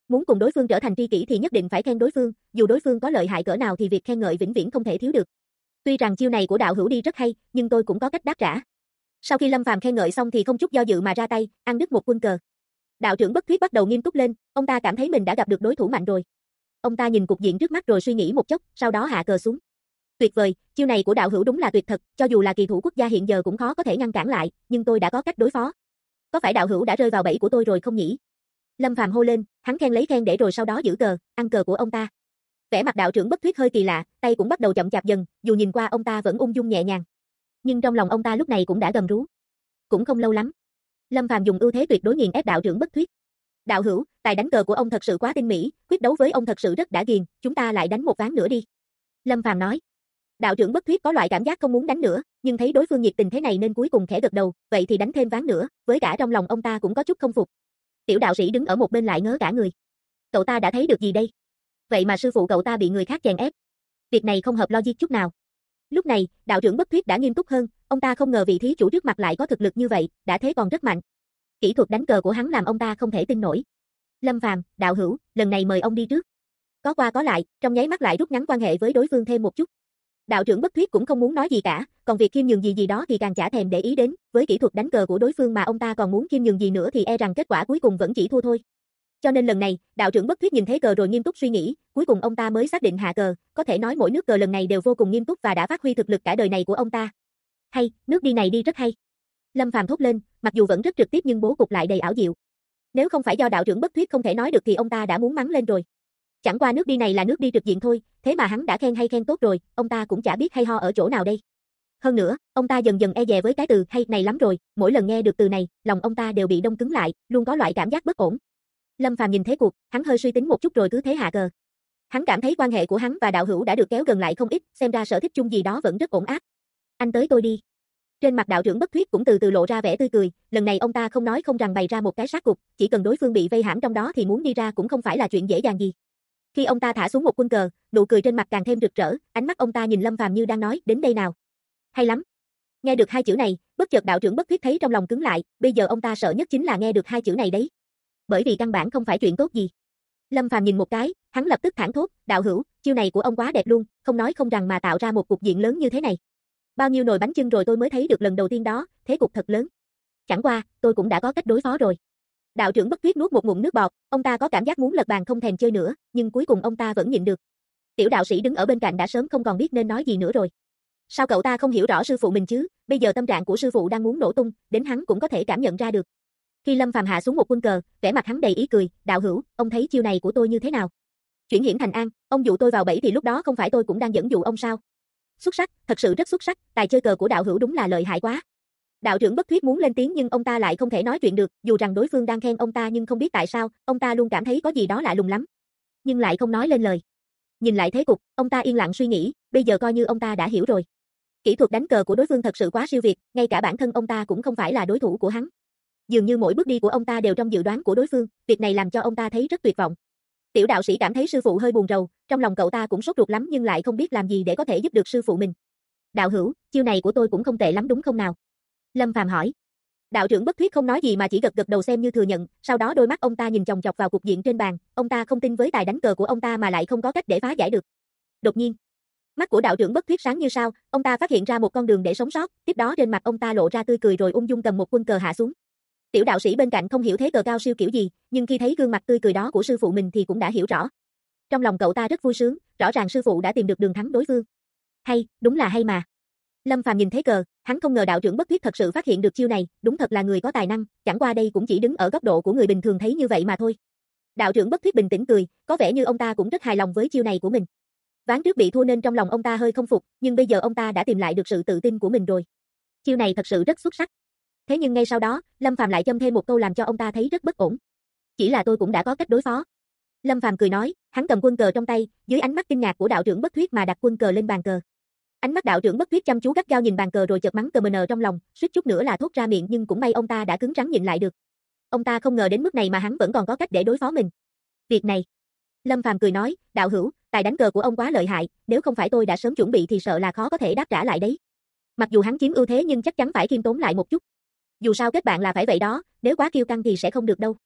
Muốn cùng đối phương trở thành tri kỷ thì nhất định phải khen đối phương, dù đối phương có lợi hại cỡ nào thì việc khen ngợi vĩnh viễn không thể thiếu được. Tuy rằng chiêu này của đạo hữu đi rất hay, nhưng tôi cũng có cách đáp trả. Sau khi Lâm Phàm khen ngợi xong thì không chút do dự mà ra tay, ăn đứt một quân cờ. Đạo trưởng Bất Thuyết bắt đầu nghiêm túc lên, ông ta cảm thấy mình đã gặp được đối thủ mạnh rồi. Ông ta nhìn cục diện trước mắt rồi suy nghĩ một chốc, sau đó hạ cờ xuống. Tuyệt vời, chiêu này của đạo hữu đúng là tuyệt thật, cho dù là kỳ thủ quốc gia hiện giờ cũng khó có thể ngăn cản lại, nhưng tôi đã có cách đối phó. Có phải đạo hữu đã rơi vào bẫy của tôi rồi không nhỉ? Lâm Phàm hô lên, hắn khen lấy khen để rồi sau đó giữ cờ, ăn cờ của ông ta. Vẻ mặt đạo trưởng Bất Thuyết hơi kỳ lạ, tay cũng bắt đầu chậm chạp dần, dù nhìn qua ông ta vẫn ung dung nhẹ nhàng. Nhưng trong lòng ông ta lúc này cũng đã gầm rú. Cũng không lâu lắm, Lâm Phàm dùng ưu thế tuyệt đối nghiền ép đạo trưởng Bất Thuyết. Đạo hữu, tài đánh cờ của ông thật sự quá tinh mỹ, quyết đấu với ông thật sự rất đã ghiền, chúng ta lại đánh một ván nữa đi. Lâm Phàm nói. Đạo trưởng Bất Thuyết có loại cảm giác không muốn đánh nữa, nhưng thấy đối phương nhiệt tình thế này nên cuối cùng khẽ gật đầu, vậy thì đánh thêm ván nữa, với cả trong lòng ông ta cũng có chút không phục. Tiểu đạo sĩ đứng ở một bên lại ngớ cả người. Cậu ta đã thấy được gì đây? Vậy mà sư phụ cậu ta bị người khác chèn ép. Việc này không hợp logic chút nào. Lúc này, đạo trưởng Bất Thuyết đã nghiêm túc hơn, ông ta không ngờ vị thí chủ trước mặt lại có thực lực như vậy, đã thế còn rất mạnh. Kỹ thuật đánh cờ của hắn làm ông ta không thể tin nổi. Lâm Phàm, đạo hữu, lần này mời ông đi trước. Có qua có lại, trong nháy mắt lại rút ngắn quan hệ với đối phương thêm một chút. Đạo trưởng Bất Thuyết cũng không muốn nói gì cả, còn việc khiêm nhường gì gì đó thì càng chả thèm để ý đến, với kỹ thuật đánh cờ của đối phương mà ông ta còn muốn khiêm nhường gì nữa thì e rằng kết quả cuối cùng vẫn chỉ thua thôi. Cho nên lần này, đạo trưởng Bất Thuyết nhìn thấy cờ rồi nghiêm túc suy nghĩ, cuối cùng ông ta mới xác định hạ cờ, có thể nói mỗi nước cờ lần này đều vô cùng nghiêm túc và đã phát huy thực lực cả đời này của ông ta. Hay, nước đi này đi rất hay. Lâm Phàm thốt lên, mặc dù vẫn rất trực tiếp nhưng bố cục lại đầy ảo diệu. Nếu không phải do đạo trưởng Bất Thuyết không thể nói được thì ông ta đã muốn mắng lên rồi. Chẳng qua nước đi này là nước đi trực diện thôi, thế mà hắn đã khen hay khen tốt rồi, ông ta cũng chả biết hay ho ở chỗ nào đây. Hơn nữa, ông ta dần dần e dè với cái từ hay này lắm rồi, mỗi lần nghe được từ này, lòng ông ta đều bị đông cứng lại, luôn có loại cảm giác bất ổn. Lâm Phàm nhìn thế cuộc, hắn hơi suy tính một chút rồi cứ thế hạ cờ. Hắn cảm thấy quan hệ của hắn và đạo hữu đã được kéo gần lại không ít, xem ra sở thích chung gì đó vẫn rất ổn áp. Anh tới tôi đi. Trên mặt đạo trưởng Bất Thuyết cũng từ từ lộ ra vẻ tươi cười, lần này ông ta không nói không rằng bày ra một cái sát cục, chỉ cần đối phương bị vây hãm trong đó thì muốn đi ra cũng không phải là chuyện dễ dàng gì. Khi ông ta thả xuống một quân cờ, nụ cười trên mặt càng thêm rực rỡ, ánh mắt ông ta nhìn Lâm Phàm như đang nói, đến đây nào. Hay lắm. Nghe được hai chữ này, bất chợt đạo trưởng Bất Thuyết thấy trong lòng cứng lại, bây giờ ông ta sợ nhất chính là nghe được hai chữ này đấy. Bởi vì căn bản không phải chuyện tốt gì. Lâm Phàm nhìn một cái, hắn lập tức thẳng thốt, đạo hữu, chiêu này của ông quá đẹp luôn, không nói không rằng mà tạo ra một cục diện lớn như thế này. Bao nhiêu nồi bánh chưng rồi tôi mới thấy được lần đầu tiên đó, thế cục thật lớn. Chẳng qua, tôi cũng đã có cách đối phó rồi. Đạo trưởng Bất Thuyết nuốt một ngụm nước bọt, ông ta có cảm giác muốn lật bàn không thèm chơi nữa, nhưng cuối cùng ông ta vẫn nhịn được. Tiểu đạo sĩ đứng ở bên cạnh đã sớm không còn biết nên nói gì nữa rồi. Sao cậu ta không hiểu rõ sư phụ mình chứ, bây giờ tâm trạng của sư phụ đang muốn nổ tung, đến hắn cũng có thể cảm nhận ra được. Khi Lâm Phàm hạ xuống một quân cờ, vẻ mặt hắn đầy ý cười, đạo hữu, ông thấy chiêu này của tôi như thế nào? Chuyển hiểm thành an, ông dụ tôi vào bẫy thì lúc đó không phải tôi cũng đang dẫn dụ ông sao? Xuất sắc, thật sự rất xuất sắc, tài chơi cờ của đạo hữu đúng là lợi hại quá. Đạo trưởng Bất Thuyết muốn lên tiếng nhưng ông ta lại không thể nói chuyện được, dù rằng đối phương đang khen ông ta nhưng không biết tại sao, ông ta luôn cảm thấy có gì đó lạ lùng lắm. Nhưng lại không nói lên lời. Nhìn lại thế cục, ông ta yên lặng suy nghĩ, bây giờ coi như ông ta đã hiểu rồi. Kỹ thuật đánh cờ của đối phương thật sự quá siêu việt, ngay cả bản thân ông ta cũng không phải là đối thủ của hắn. Dường như mỗi bước đi của ông ta đều trong dự đoán của đối phương, việc này làm cho ông ta thấy rất tuyệt vọng. Tiểu đạo sĩ cảm thấy sư phụ hơi buồn rầu, trong lòng cậu ta cũng sốt ruột lắm nhưng lại không biết làm gì để có thể giúp được sư phụ mình. Đạo hữu, chiêu này của tôi cũng không tệ lắm đúng không nào? Lâm Phàm hỏi. Đạo trưởng Bất Thuyết không nói gì mà chỉ gật gật đầu xem như thừa nhận, sau đó đôi mắt ông ta nhìn chòng chọc vào cục diện trên bàn, ông ta không tin với tài đánh cờ của ông ta mà lại không có cách để phá giải được. Đột nhiên, mắt của đạo trưởng Bất Thuyết sáng như sao, ông ta phát hiện ra một con đường để sống sót, tiếp đó trên mặt ông ta lộ ra tươi cười rồi ung dung cầm một quân cờ hạ xuống. Tiểu đạo sĩ bên cạnh không hiểu thế cờ cao siêu kiểu gì, nhưng khi thấy gương mặt tươi cười đó của sư phụ mình thì cũng đã hiểu rõ. Trong lòng cậu ta rất vui sướng, rõ ràng sư phụ đã tìm được đường thắng đối phương. Hay, đúng là hay mà. Lâm Phàm nhìn thấy cờ, hắn không ngờ đạo trưởng Bất Thuyết thật sự phát hiện được chiêu này, đúng thật là người có tài năng, chẳng qua đây cũng chỉ đứng ở góc độ của người bình thường thấy như vậy mà thôi. Đạo trưởng Bất Thuyết bình tĩnh cười, có vẻ như ông ta cũng rất hài lòng với chiêu này của mình. Ván trước bị thua nên trong lòng ông ta hơi không phục, nhưng bây giờ ông ta đã tìm lại được sự tự tin của mình rồi. Chiêu này thật sự rất xuất sắc. Thế nhưng ngay sau đó, Lâm Phàm lại châm thêm một câu làm cho ông ta thấy rất bất ổn. Chỉ là tôi cũng đã có cách đối phó. Lâm Phàm cười nói, hắn cầm quân cờ trong tay, dưới ánh mắt kinh ngạc của đạo trưởng Bất Thuyết mà đặt quân cờ lên bàn cờ. Ánh mắt đạo trưởng Bất Thuyết chăm chú gắt gao nhìn bàn cờ rồi chợt mắng cờ mờ trong lòng, suýt chút nữa là thốt ra miệng nhưng cũng may ông ta đã cứng rắn nhịn lại được. Ông ta không ngờ đến mức này mà hắn vẫn còn có cách để đối phó mình. Việc này, Lâm Phàm cười nói, đạo hữu, tài đánh cờ của ông quá lợi hại, nếu không phải tôi đã sớm chuẩn bị thì sợ là khó có thể đáp trả lại đấy. Mặc dù hắn chiếm ưu thế nhưng chắc chắn phải khiêm tốn lại một chút. Dù sao kết bạn là phải vậy đó, nếu quá kiêu căng thì sẽ không được đâu.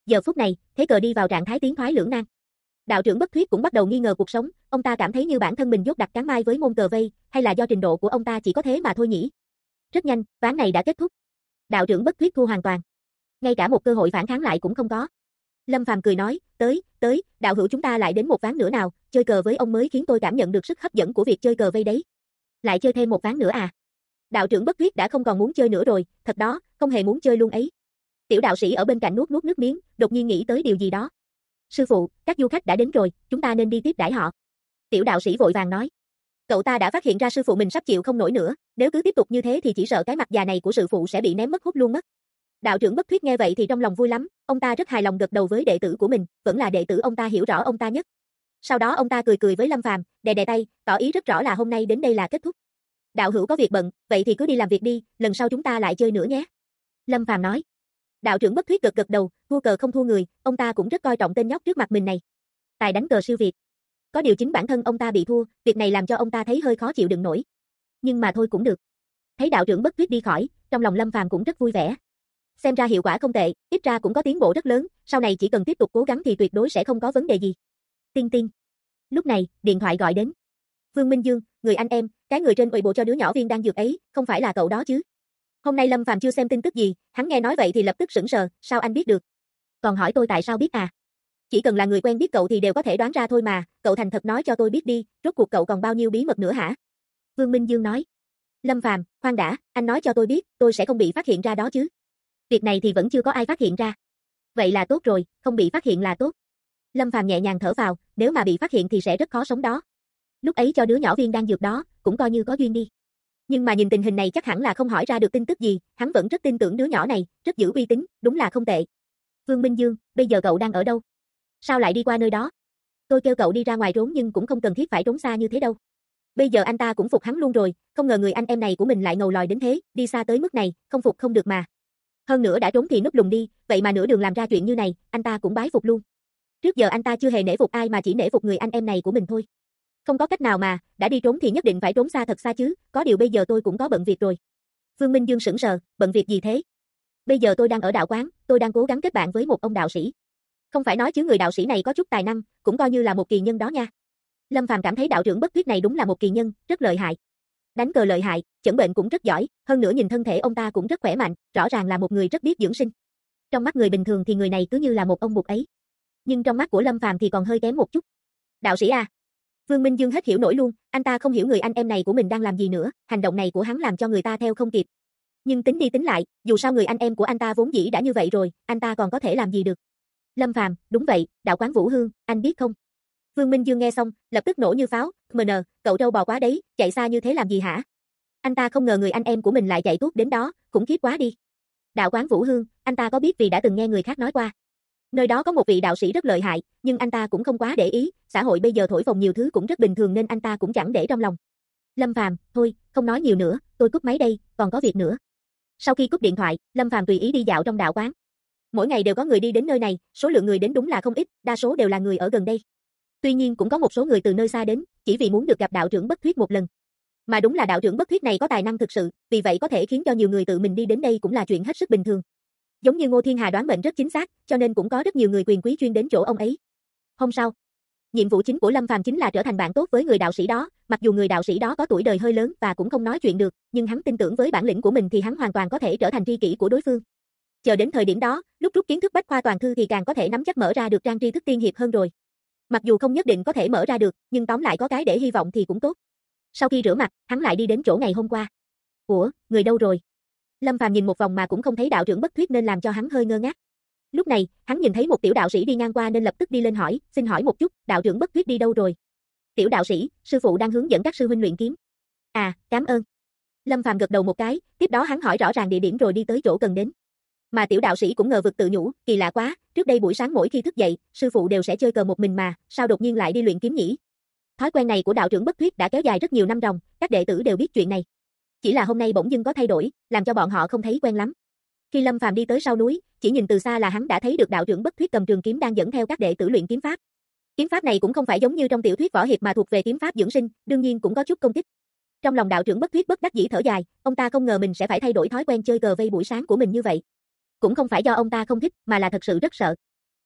Giờ phút này, thế cờ đi vào trạng thái tiến thoái lưỡng nan. Đạo trưởng Bất Thuyết cũng bắt đầu nghi ngờ cuộc sống, ông ta cảm thấy như bản thân mình dốt đặt cán mai với môn cờ vây, hay là do trình độ của ông ta chỉ có thế mà thôi nhỉ. Rất nhanh, ván này đã kết thúc. Đạo trưởng Bất Thuyết thua hoàn toàn. Ngay cả một cơ hội phản kháng lại cũng không có. Lâm Phàm cười nói, tới, đạo hữu chúng ta lại đến một ván nữa nào, chơi cờ với ông mới khiến tôi cảm nhận được sức hấp dẫn của việc chơi cờ vây đấy. Lại chơi thêm một ván nữa à? Đạo trưởng Bất Thuyết đã không còn muốn chơi nữa rồi, thật đó, không hề muốn chơi luôn ấy. Tiểu đạo sĩ ở bên cạnh nuốt nước miếng, đột nhiên nghĩ tới điều gì đó. Sư phụ, các du khách đã đến rồi, chúng ta nên đi tiếp đãi họ. Tiểu đạo sĩ vội vàng nói. Cậu ta đã phát hiện ra sư phụ mình sắp chịu không nổi nữa, nếu cứ tiếp tục như thế thì chỉ sợ cái mặt già này của sư phụ sẽ bị ném mất hút luôn mất. Đạo trưởng Bất Thuyết nghe vậy thì trong lòng vui lắm, ông ta rất hài lòng gật đầu với đệ tử của mình, vẫn là đệ tử ông ta hiểu rõ ông ta nhất. Sau đó ông ta cười cười với Lâm Phàm, đè tay, tỏ ý rất rõ là hôm nay đến đây là kết thúc. Đạo hữu có việc bận, vậy thì cứ đi làm việc đi, lần sau chúng ta lại chơi nữa nhé. Lâm Phàm nói. Đạo trưởng Bất Thuyết gật đầu, thua cờ không thua người, ông ta cũng rất coi trọng tên nhóc trước mặt mình này. Tài đánh cờ siêu việt. Có điều chính bản thân ông ta bị thua, việc này làm cho ông ta thấy hơi khó chịu đựng nổi. Nhưng mà thôi cũng được. Thấy đạo trưởng Bất Thuyết đi khỏi, trong lòng Lâm Phàm cũng rất vui vẻ. Xem ra hiệu quả không tệ, ít ra cũng có tiến bộ rất lớn, sau này chỉ cần tiếp tục cố gắng thì tuyệt đối sẽ không có vấn đề gì. Tiên tiên. Lúc này, điện thoại gọi đến. Vương Minh Dương, người anh em, cái người trên ủy bộ cho đứa nhỏ viên đang dược ấy, không phải là cậu đó chứ? Hôm nay Lâm Phàm chưa xem tin tức gì, hắn nghe nói vậy thì lập tức sững sờ, sao anh biết được? Còn hỏi tôi tại sao biết à? Chỉ cần là người quen biết cậu thì đều có thể đoán ra thôi mà, cậu thành thật nói cho tôi biết đi, rốt cuộc cậu còn bao nhiêu bí mật nữa hả? Vương Minh Dương nói. Lâm Phàm, khoan đã, anh nói cho tôi biết, tôi sẽ không bị phát hiện ra đó chứ? Việc này thì vẫn chưa có ai phát hiện ra. Vậy là tốt rồi, không bị phát hiện là tốt. Lâm Phàm nhẹ nhàng thở vào, nếu mà bị phát hiện thì sẽ rất khó sống đó. Lúc ấy cho đứa nhỏ viên đang dược đó, cũng coi như có duyên đi. Nhưng mà nhìn tình hình này chắc hẳn là không hỏi ra được tin tức gì, hắn vẫn rất tin tưởng đứa nhỏ này, rất giữ uy tín, đúng là không tệ. Vương Minh Dương, bây giờ cậu đang ở đâu? Sao lại đi qua nơi đó? Tôi kêu cậu đi ra ngoài trốn nhưng cũng không cần thiết phải trốn xa như thế đâu. Bây giờ anh ta cũng phục hắn luôn rồi, không ngờ người anh em này của mình lại ngầu lòi đến thế, đi xa tới mức này, không phục không được mà. Hơn nữa đã trốn thì núp lùn đi, vậy mà nửa đường làm ra chuyện như này, anh ta cũng bái phục luôn. Trước giờ anh ta chưa hề nể phục ai mà chỉ nể phục người anh em này của mình thôi. Không có cách nào mà, đã đi trốn thì nhất định phải trốn xa thật xa chứ, có điều bây giờ tôi cũng có bận việc rồi. Vương Minh Dương sững sờ, bận việc gì thế? Bây giờ tôi đang ở đạo quán, tôi đang cố gắng kết bạn với một ông đạo sĩ. Không phải nói chứ người đạo sĩ này có chút tài năng, cũng coi như là một kỳ nhân đó nha. Lâm Phàm cảm thấy đạo trưởng Bất Thuyết này đúng là một kỳ nhân, rất lợi hại. Đánh cờ lợi hại, chẩn bệnh cũng rất giỏi, hơn nữa nhìn thân thể ông ta cũng rất khỏe mạnh, rõ ràng là một người rất biết dưỡng sinh. Trong mắt người bình thường thì người này cứ như là một ông bụt ấy. Nhưng trong mắt của Lâm Phàm thì còn hơi kém một chút. Đạo sĩ à? Vương Minh Dương hết hiểu nổi luôn, anh ta không hiểu người anh em này của mình đang làm gì nữa, hành động này của hắn làm cho người ta theo không kịp. Nhưng tính đi tính lại, dù sao người anh em của anh ta vốn dĩ đã như vậy rồi, anh ta còn có thể làm gì được. Lâm Phàm, đúng vậy, đạo quán Vũ Hương, anh biết không? Vương Minh Dương nghe xong, lập tức nổ như pháo, cậu trâu bò quá đấy, chạy xa như thế làm gì hả? Anh ta không ngờ người anh em của mình lại chạy tuốt đến đó, khủng khiếp quá đi. Đạo quán Vũ Hương, anh ta có biết vì đã từng nghe người khác nói qua. Nơi đó có một vị đạo sĩ rất lợi hại, nhưng anh ta cũng không quá để ý, xã hội bây giờ thổi phồng nhiều thứ cũng rất bình thường nên anh ta cũng chẳng để trong lòng. Lâm Phàm, thôi, không nói nhiều nữa, tôi cúp máy đây, còn có việc nữa. Sau khi cúp điện thoại, Lâm Phàm tùy ý đi dạo trong đạo quán. Mỗi ngày đều có người đi đến nơi này, số lượng người đến đúng là không ít, đa số đều là người ở gần đây. Tuy nhiên cũng có một số người từ nơi xa đến, chỉ vì muốn được gặp đạo trưởng Bất Thuyết một lần. Mà đúng là đạo trưởng Bất Thuyết này có tài năng thực sự, vì vậy có thể khiến cho nhiều người tự mình đi đến đây cũng là chuyện hết sức bình thường. Giống như Ngô Thiên Hà đoán mệnh rất chính xác, cho nên cũng có rất nhiều người quyền quý chuyên đến chỗ ông ấy. Hôm sau, nhiệm vụ chính của Lâm Phàm chính là trở thành bạn tốt với người đạo sĩ đó, mặc dù người đạo sĩ đó có tuổi đời hơi lớn và cũng không nói chuyện được, nhưng hắn tin tưởng với bản lĩnh của mình thì hắn hoàn toàn có thể trở thành tri kỷ của đối phương. Chờ đến thời điểm đó, lúc rút kiến thức bách khoa toàn thư thì càng có thể nắm chắc mở ra được trang tri thức tiên hiệp hơn rồi. Mặc dù không nhất định có thể mở ra được, nhưng tóm lại có cái để hy vọng thì cũng tốt. Sau khi rửa mặt, hắn lại đi đến chỗ ngày hôm qua. Ủa, người đâu rồi? Lâm Phàm nhìn một vòng mà cũng không thấy đạo trưởng Bất Thuyết nên làm cho hắn hơi ngơ ngác. Lúc này, hắn nhìn thấy một tiểu đạo sĩ đi ngang qua nên lập tức đi lên hỏi, xin hỏi một chút, đạo trưởng Bất Thuyết đi đâu rồi? Tiểu đạo sĩ, sư phụ đang hướng dẫn các sư huynh luyện kiếm. À, cảm ơn. Lâm Phàm gật đầu một cái, tiếp đó hắn hỏi rõ ràng địa điểm rồi đi tới chỗ cần đến. Mà tiểu đạo sĩ cũng ngờ vực tự nhủ, kỳ lạ quá, trước đây buổi sáng mỗi khi thức dậy, sư phụ đều sẽ chơi cờ một mình mà, sao đột nhiên lại đi luyện kiếm nhỉ? Thói quen này của đạo trưởng Bất Thuyết đã kéo dài rất nhiều năm ròng, các đệ tử đều biết chuyện này. Chỉ là hôm nay bỗng dưng có thay đổi, làm cho bọn họ không thấy quen lắm. Khi Lâm Phàm đi tới sau núi, chỉ nhìn từ xa là hắn đã thấy được đạo trưởng Bất Thuyết cầm trường kiếm đang dẫn theo các đệ tử luyện kiếm pháp. Kiếm pháp này cũng không phải giống như trong tiểu thuyết võ hiệp mà thuộc về kiếm pháp dưỡng sinh, đương nhiên cũng có chút công kích. Trong lòng đạo trưởng Bất Thuyết bất đắc dĩ thở dài, ông ta không ngờ mình sẽ phải thay đổi thói quen chơi cờ vây buổi sáng của mình như vậy. Cũng không phải do ông ta không thích, mà là thật sự rất sợ.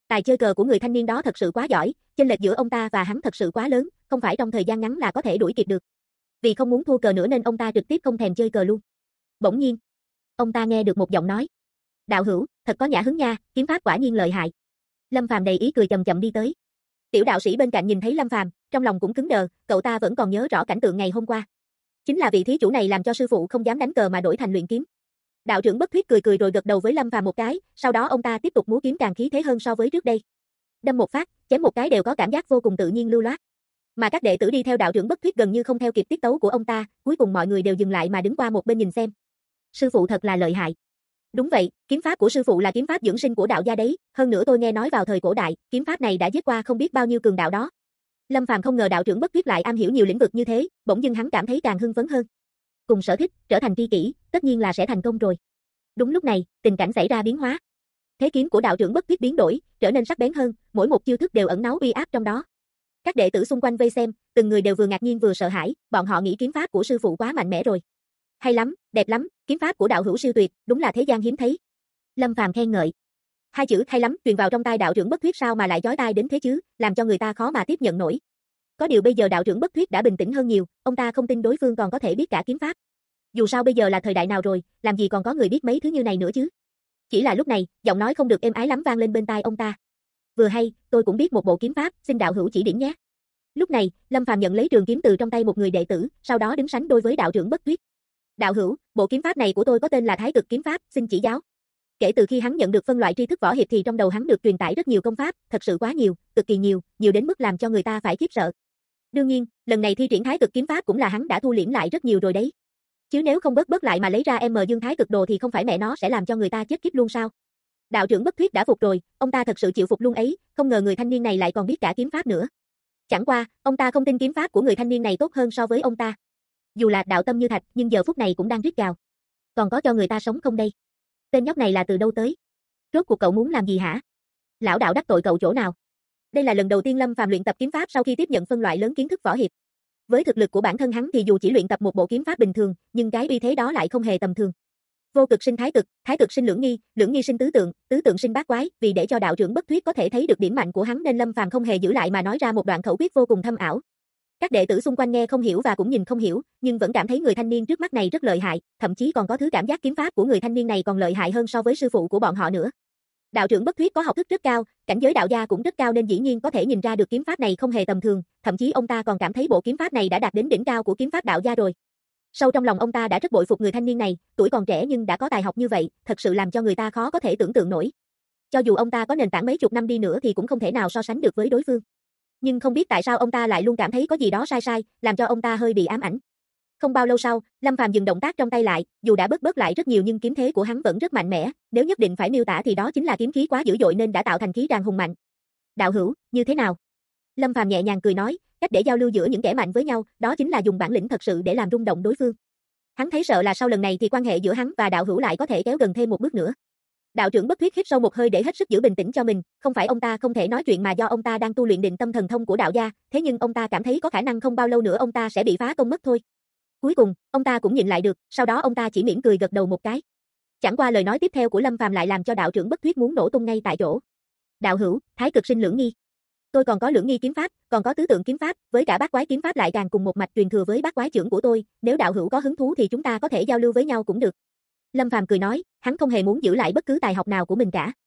Tài chơi cờ của người thanh niên đó thật sự quá giỏi, chênh lệch giữa ông ta và hắn thật sự quá lớn, không phải trong thời gian ngắn là có thể đuổi kịp được. Vì không muốn thua cờ nữa nên ông ta trực tiếp không thèm chơi cờ luôn. Bỗng nhiên, ông ta nghe được một giọng nói. Đạo hữu, thật có nhã hứng nha, kiếm pháp quả nhiên lợi hại. Lâm Phàm đầy ý cười chậm chậm đi tới. Tiểu đạo sĩ bên cạnh nhìn thấy Lâm Phàm, trong lòng cũng cứng đờ, cậu ta vẫn còn nhớ rõ cảnh tượng ngày hôm qua. Chính là vị thí chủ này làm cho sư phụ không dám đánh cờ mà đổi thành luyện kiếm. Đạo trưởng Bất Thuyết cười cười rồi gật đầu với Lâm Phàm một cái, sau đó ông ta tiếp tục múa kiếm càng khí thế hơn so với trước đây. Đâm một phát, chém một cái đều có cảm giác vô cùng tự nhiên lưu loát. Mà các đệ tử đi theo đạo trưởng Bất Thuyết gần như không theo kịp tiết tấu của ông ta, cuối cùng mọi người đều dừng lại mà đứng qua một bên nhìn xem. Sư phụ thật là lợi hại. Đúng vậy, kiếm pháp của sư phụ là kiếm pháp dưỡng sinh của đạo gia đấy, hơn nữa tôi nghe nói vào thời cổ đại, kiếm pháp này đã giết qua không biết bao nhiêu cường đạo đó. Lâm Phàm không ngờ đạo trưởng Bất Thuyết lại am hiểu nhiều lĩnh vực như thế, bỗng dưng hắn cảm thấy càng hưng phấn hơn. Cùng sở thích, trở thành tri kỷ, tất nhiên là sẽ thành công rồi. Đúng lúc này, tình cảnh xảy ra biến hóa. Thế kiếm của đạo trưởng Bất Thuyết biến đổi, trở nên sắc bén hơn, mỗi một chiêu thức đều ẩn náu uy áp trong đó. Các đệ tử xung quanh vây xem, từng người đều vừa ngạc nhiên vừa sợ hãi, bọn họ nghĩ kiếm pháp của sư phụ quá mạnh mẽ rồi. Hay lắm, đẹp lắm, kiếm pháp của đạo hữu siêu tuyệt, đúng là thế gian hiếm thấy. Lâm Phàm khen ngợi. Hai chữ hay lắm truyền vào trong tai đạo trưởng Bất Thuyết sao mà lại chói tai đến thế chứ, làm cho người ta khó mà tiếp nhận nổi. Có điều bây giờ đạo trưởng Bất Thuyết đã bình tĩnh hơn nhiều, ông ta không tin đối phương còn có thể biết cả kiếm pháp. Dù sao bây giờ là thời đại nào rồi, làm gì còn có người biết mấy thứ như này nữa chứ. Chỉ là lúc này, giọng nói không được êm ái lắm vang lên bên tai ông ta. Vừa hay, tôi cũng biết một bộ kiếm pháp, xin đạo hữu chỉ điểm nhé. Lúc này, Lâm Phàm nhận lấy trường kiếm từ trong tay một người đệ tử, sau đó đứng sánh đôi với đạo trưởng Bất Thuyết. Đạo hữu, bộ kiếm pháp này của tôi có tên là Thái Cực kiếm pháp, xin chỉ giáo. Kể từ khi hắn nhận được phân loại tri thức võ hiệp thì trong đầu hắn được truyền tải rất nhiều công pháp, thật sự quá nhiều, cực kỳ nhiều, nhiều đến mức làm cho người ta phải khiếp sợ. Đương nhiên, lần này thi triển Thái Cực kiếm pháp cũng là hắn đã thu liễm lại rất nhiều rồi đấy. Chứ nếu không bớt lại mà lấy ra Dương Thái Cực đồ thì không phải mẹ nó sẽ làm cho người ta chết khiếp luôn sao? Đạo trưởng Bất Thuyết đã phục rồi, ông ta thật sự chịu phục luôn ấy, không ngờ người thanh niên này lại còn biết cả kiếm pháp nữa. Chẳng qua, ông ta không tin kiếm pháp của người thanh niên này tốt hơn so với ông ta. Dù là đạo tâm như thạch, nhưng giờ phút này cũng đang rít gào. Còn có cho người ta sống không đây? Tên nhóc này là từ đâu tới? Rốt cuộc cậu muốn làm gì hả? Lão đạo đắc tội cậu chỗ nào? Đây là lần đầu tiên Lâm Phàm luyện tập kiếm pháp sau khi tiếp nhận phân loại lớn kiến thức võ hiệp. Với thực lực của bản thân hắn thì dù chỉ luyện tập một bộ kiếm pháp bình thường, nhưng cái uy thế đó lại không hề tầm thường. Vô cực sinh thái cực sinh lưỡng nghi sinh tứ tượng sinh bát quái, vì để cho đạo trưởng Bất Thuyết có thể thấy được điểm mạnh của hắn nên Lâm Phàm không hề giữ lại mà nói ra một đoạn khẩu quyết vô cùng thâm ảo. Các đệ tử xung quanh nghe không hiểu và cũng nhìn không hiểu, nhưng vẫn cảm thấy người thanh niên trước mắt này rất lợi hại, thậm chí còn có thứ cảm giác kiếm pháp của người thanh niên này còn lợi hại hơn so với sư phụ của bọn họ nữa. Đạo trưởng Bất Thuyết có học thức rất cao, cảnh giới đạo gia cũng rất cao nên dĩ nhiên có thể nhìn ra được kiếm pháp này không hề tầm thường, thậm chí ông ta còn cảm thấy bộ kiếm pháp này đã đạt đến đỉnh cao của kiếm pháp đạo gia rồi. Sâu trong lòng ông ta đã rất bội phục người thanh niên này, tuổi còn trẻ nhưng đã có tài học như vậy, thật sự làm cho người ta khó có thể tưởng tượng nổi. Cho dù ông ta có nền tảng mấy chục năm đi nữa thì cũng không thể nào so sánh được với đối phương. Nhưng không biết tại sao ông ta lại luôn cảm thấy có gì đó sai, làm cho ông ta hơi bị ám ảnh. Không bao lâu sau, Lâm Phàm dừng động tác trong tay lại, dù đã bớt lại rất nhiều nhưng kiếm thế của hắn vẫn rất mạnh mẽ, nếu nhất định phải miêu tả thì đó chính là kiếm khí quá dữ dội nên đã tạo thành khí tràng hùng mạnh. Đạo hữu, như thế nào? Lâm Phàm nhẹ nhàng cười nói, cách để giao lưu giữa những kẻ mạnh với nhau, đó chính là dùng bản lĩnh thật sự để làm rung động đối phương. Hắn thấy sợ là sau lần này thì quan hệ giữa hắn và đạo hữu lại có thể kéo gần thêm một bước nữa. Đạo trưởng Bất Thuyết hít sâu một hơi để hết sức giữ bình tĩnh cho mình, không phải ông ta không thể nói chuyện mà do ông ta đang tu luyện định tâm thần thông của đạo gia, thế nhưng ông ta cảm thấy có khả năng không bao lâu nữa ông ta sẽ bị phá công mất thôi. Cuối cùng, ông ta cũng nhịn lại được, sau đó ông ta chỉ mỉm cười gật đầu một cái. Chẳng qua lời nói tiếp theo của Lâm Phàm lại làm cho đạo trưởng Bất Thuyết muốn nổ tung ngay tại chỗ. Đạo hữu, thái cực sinh lưỡng nghi. Tôi còn có lưỡng nghi kiếm pháp, còn có tứ tượng kiếm pháp, với cả bát quái kiếm pháp lại càng cùng một mạch truyền thừa với bát quái trưởng của tôi, nếu đạo hữu có hứng thú thì chúng ta có thể giao lưu với nhau cũng được. Lâm Phàm cười nói, hắn không hề muốn giữ lại bất cứ tài học nào của mình cả.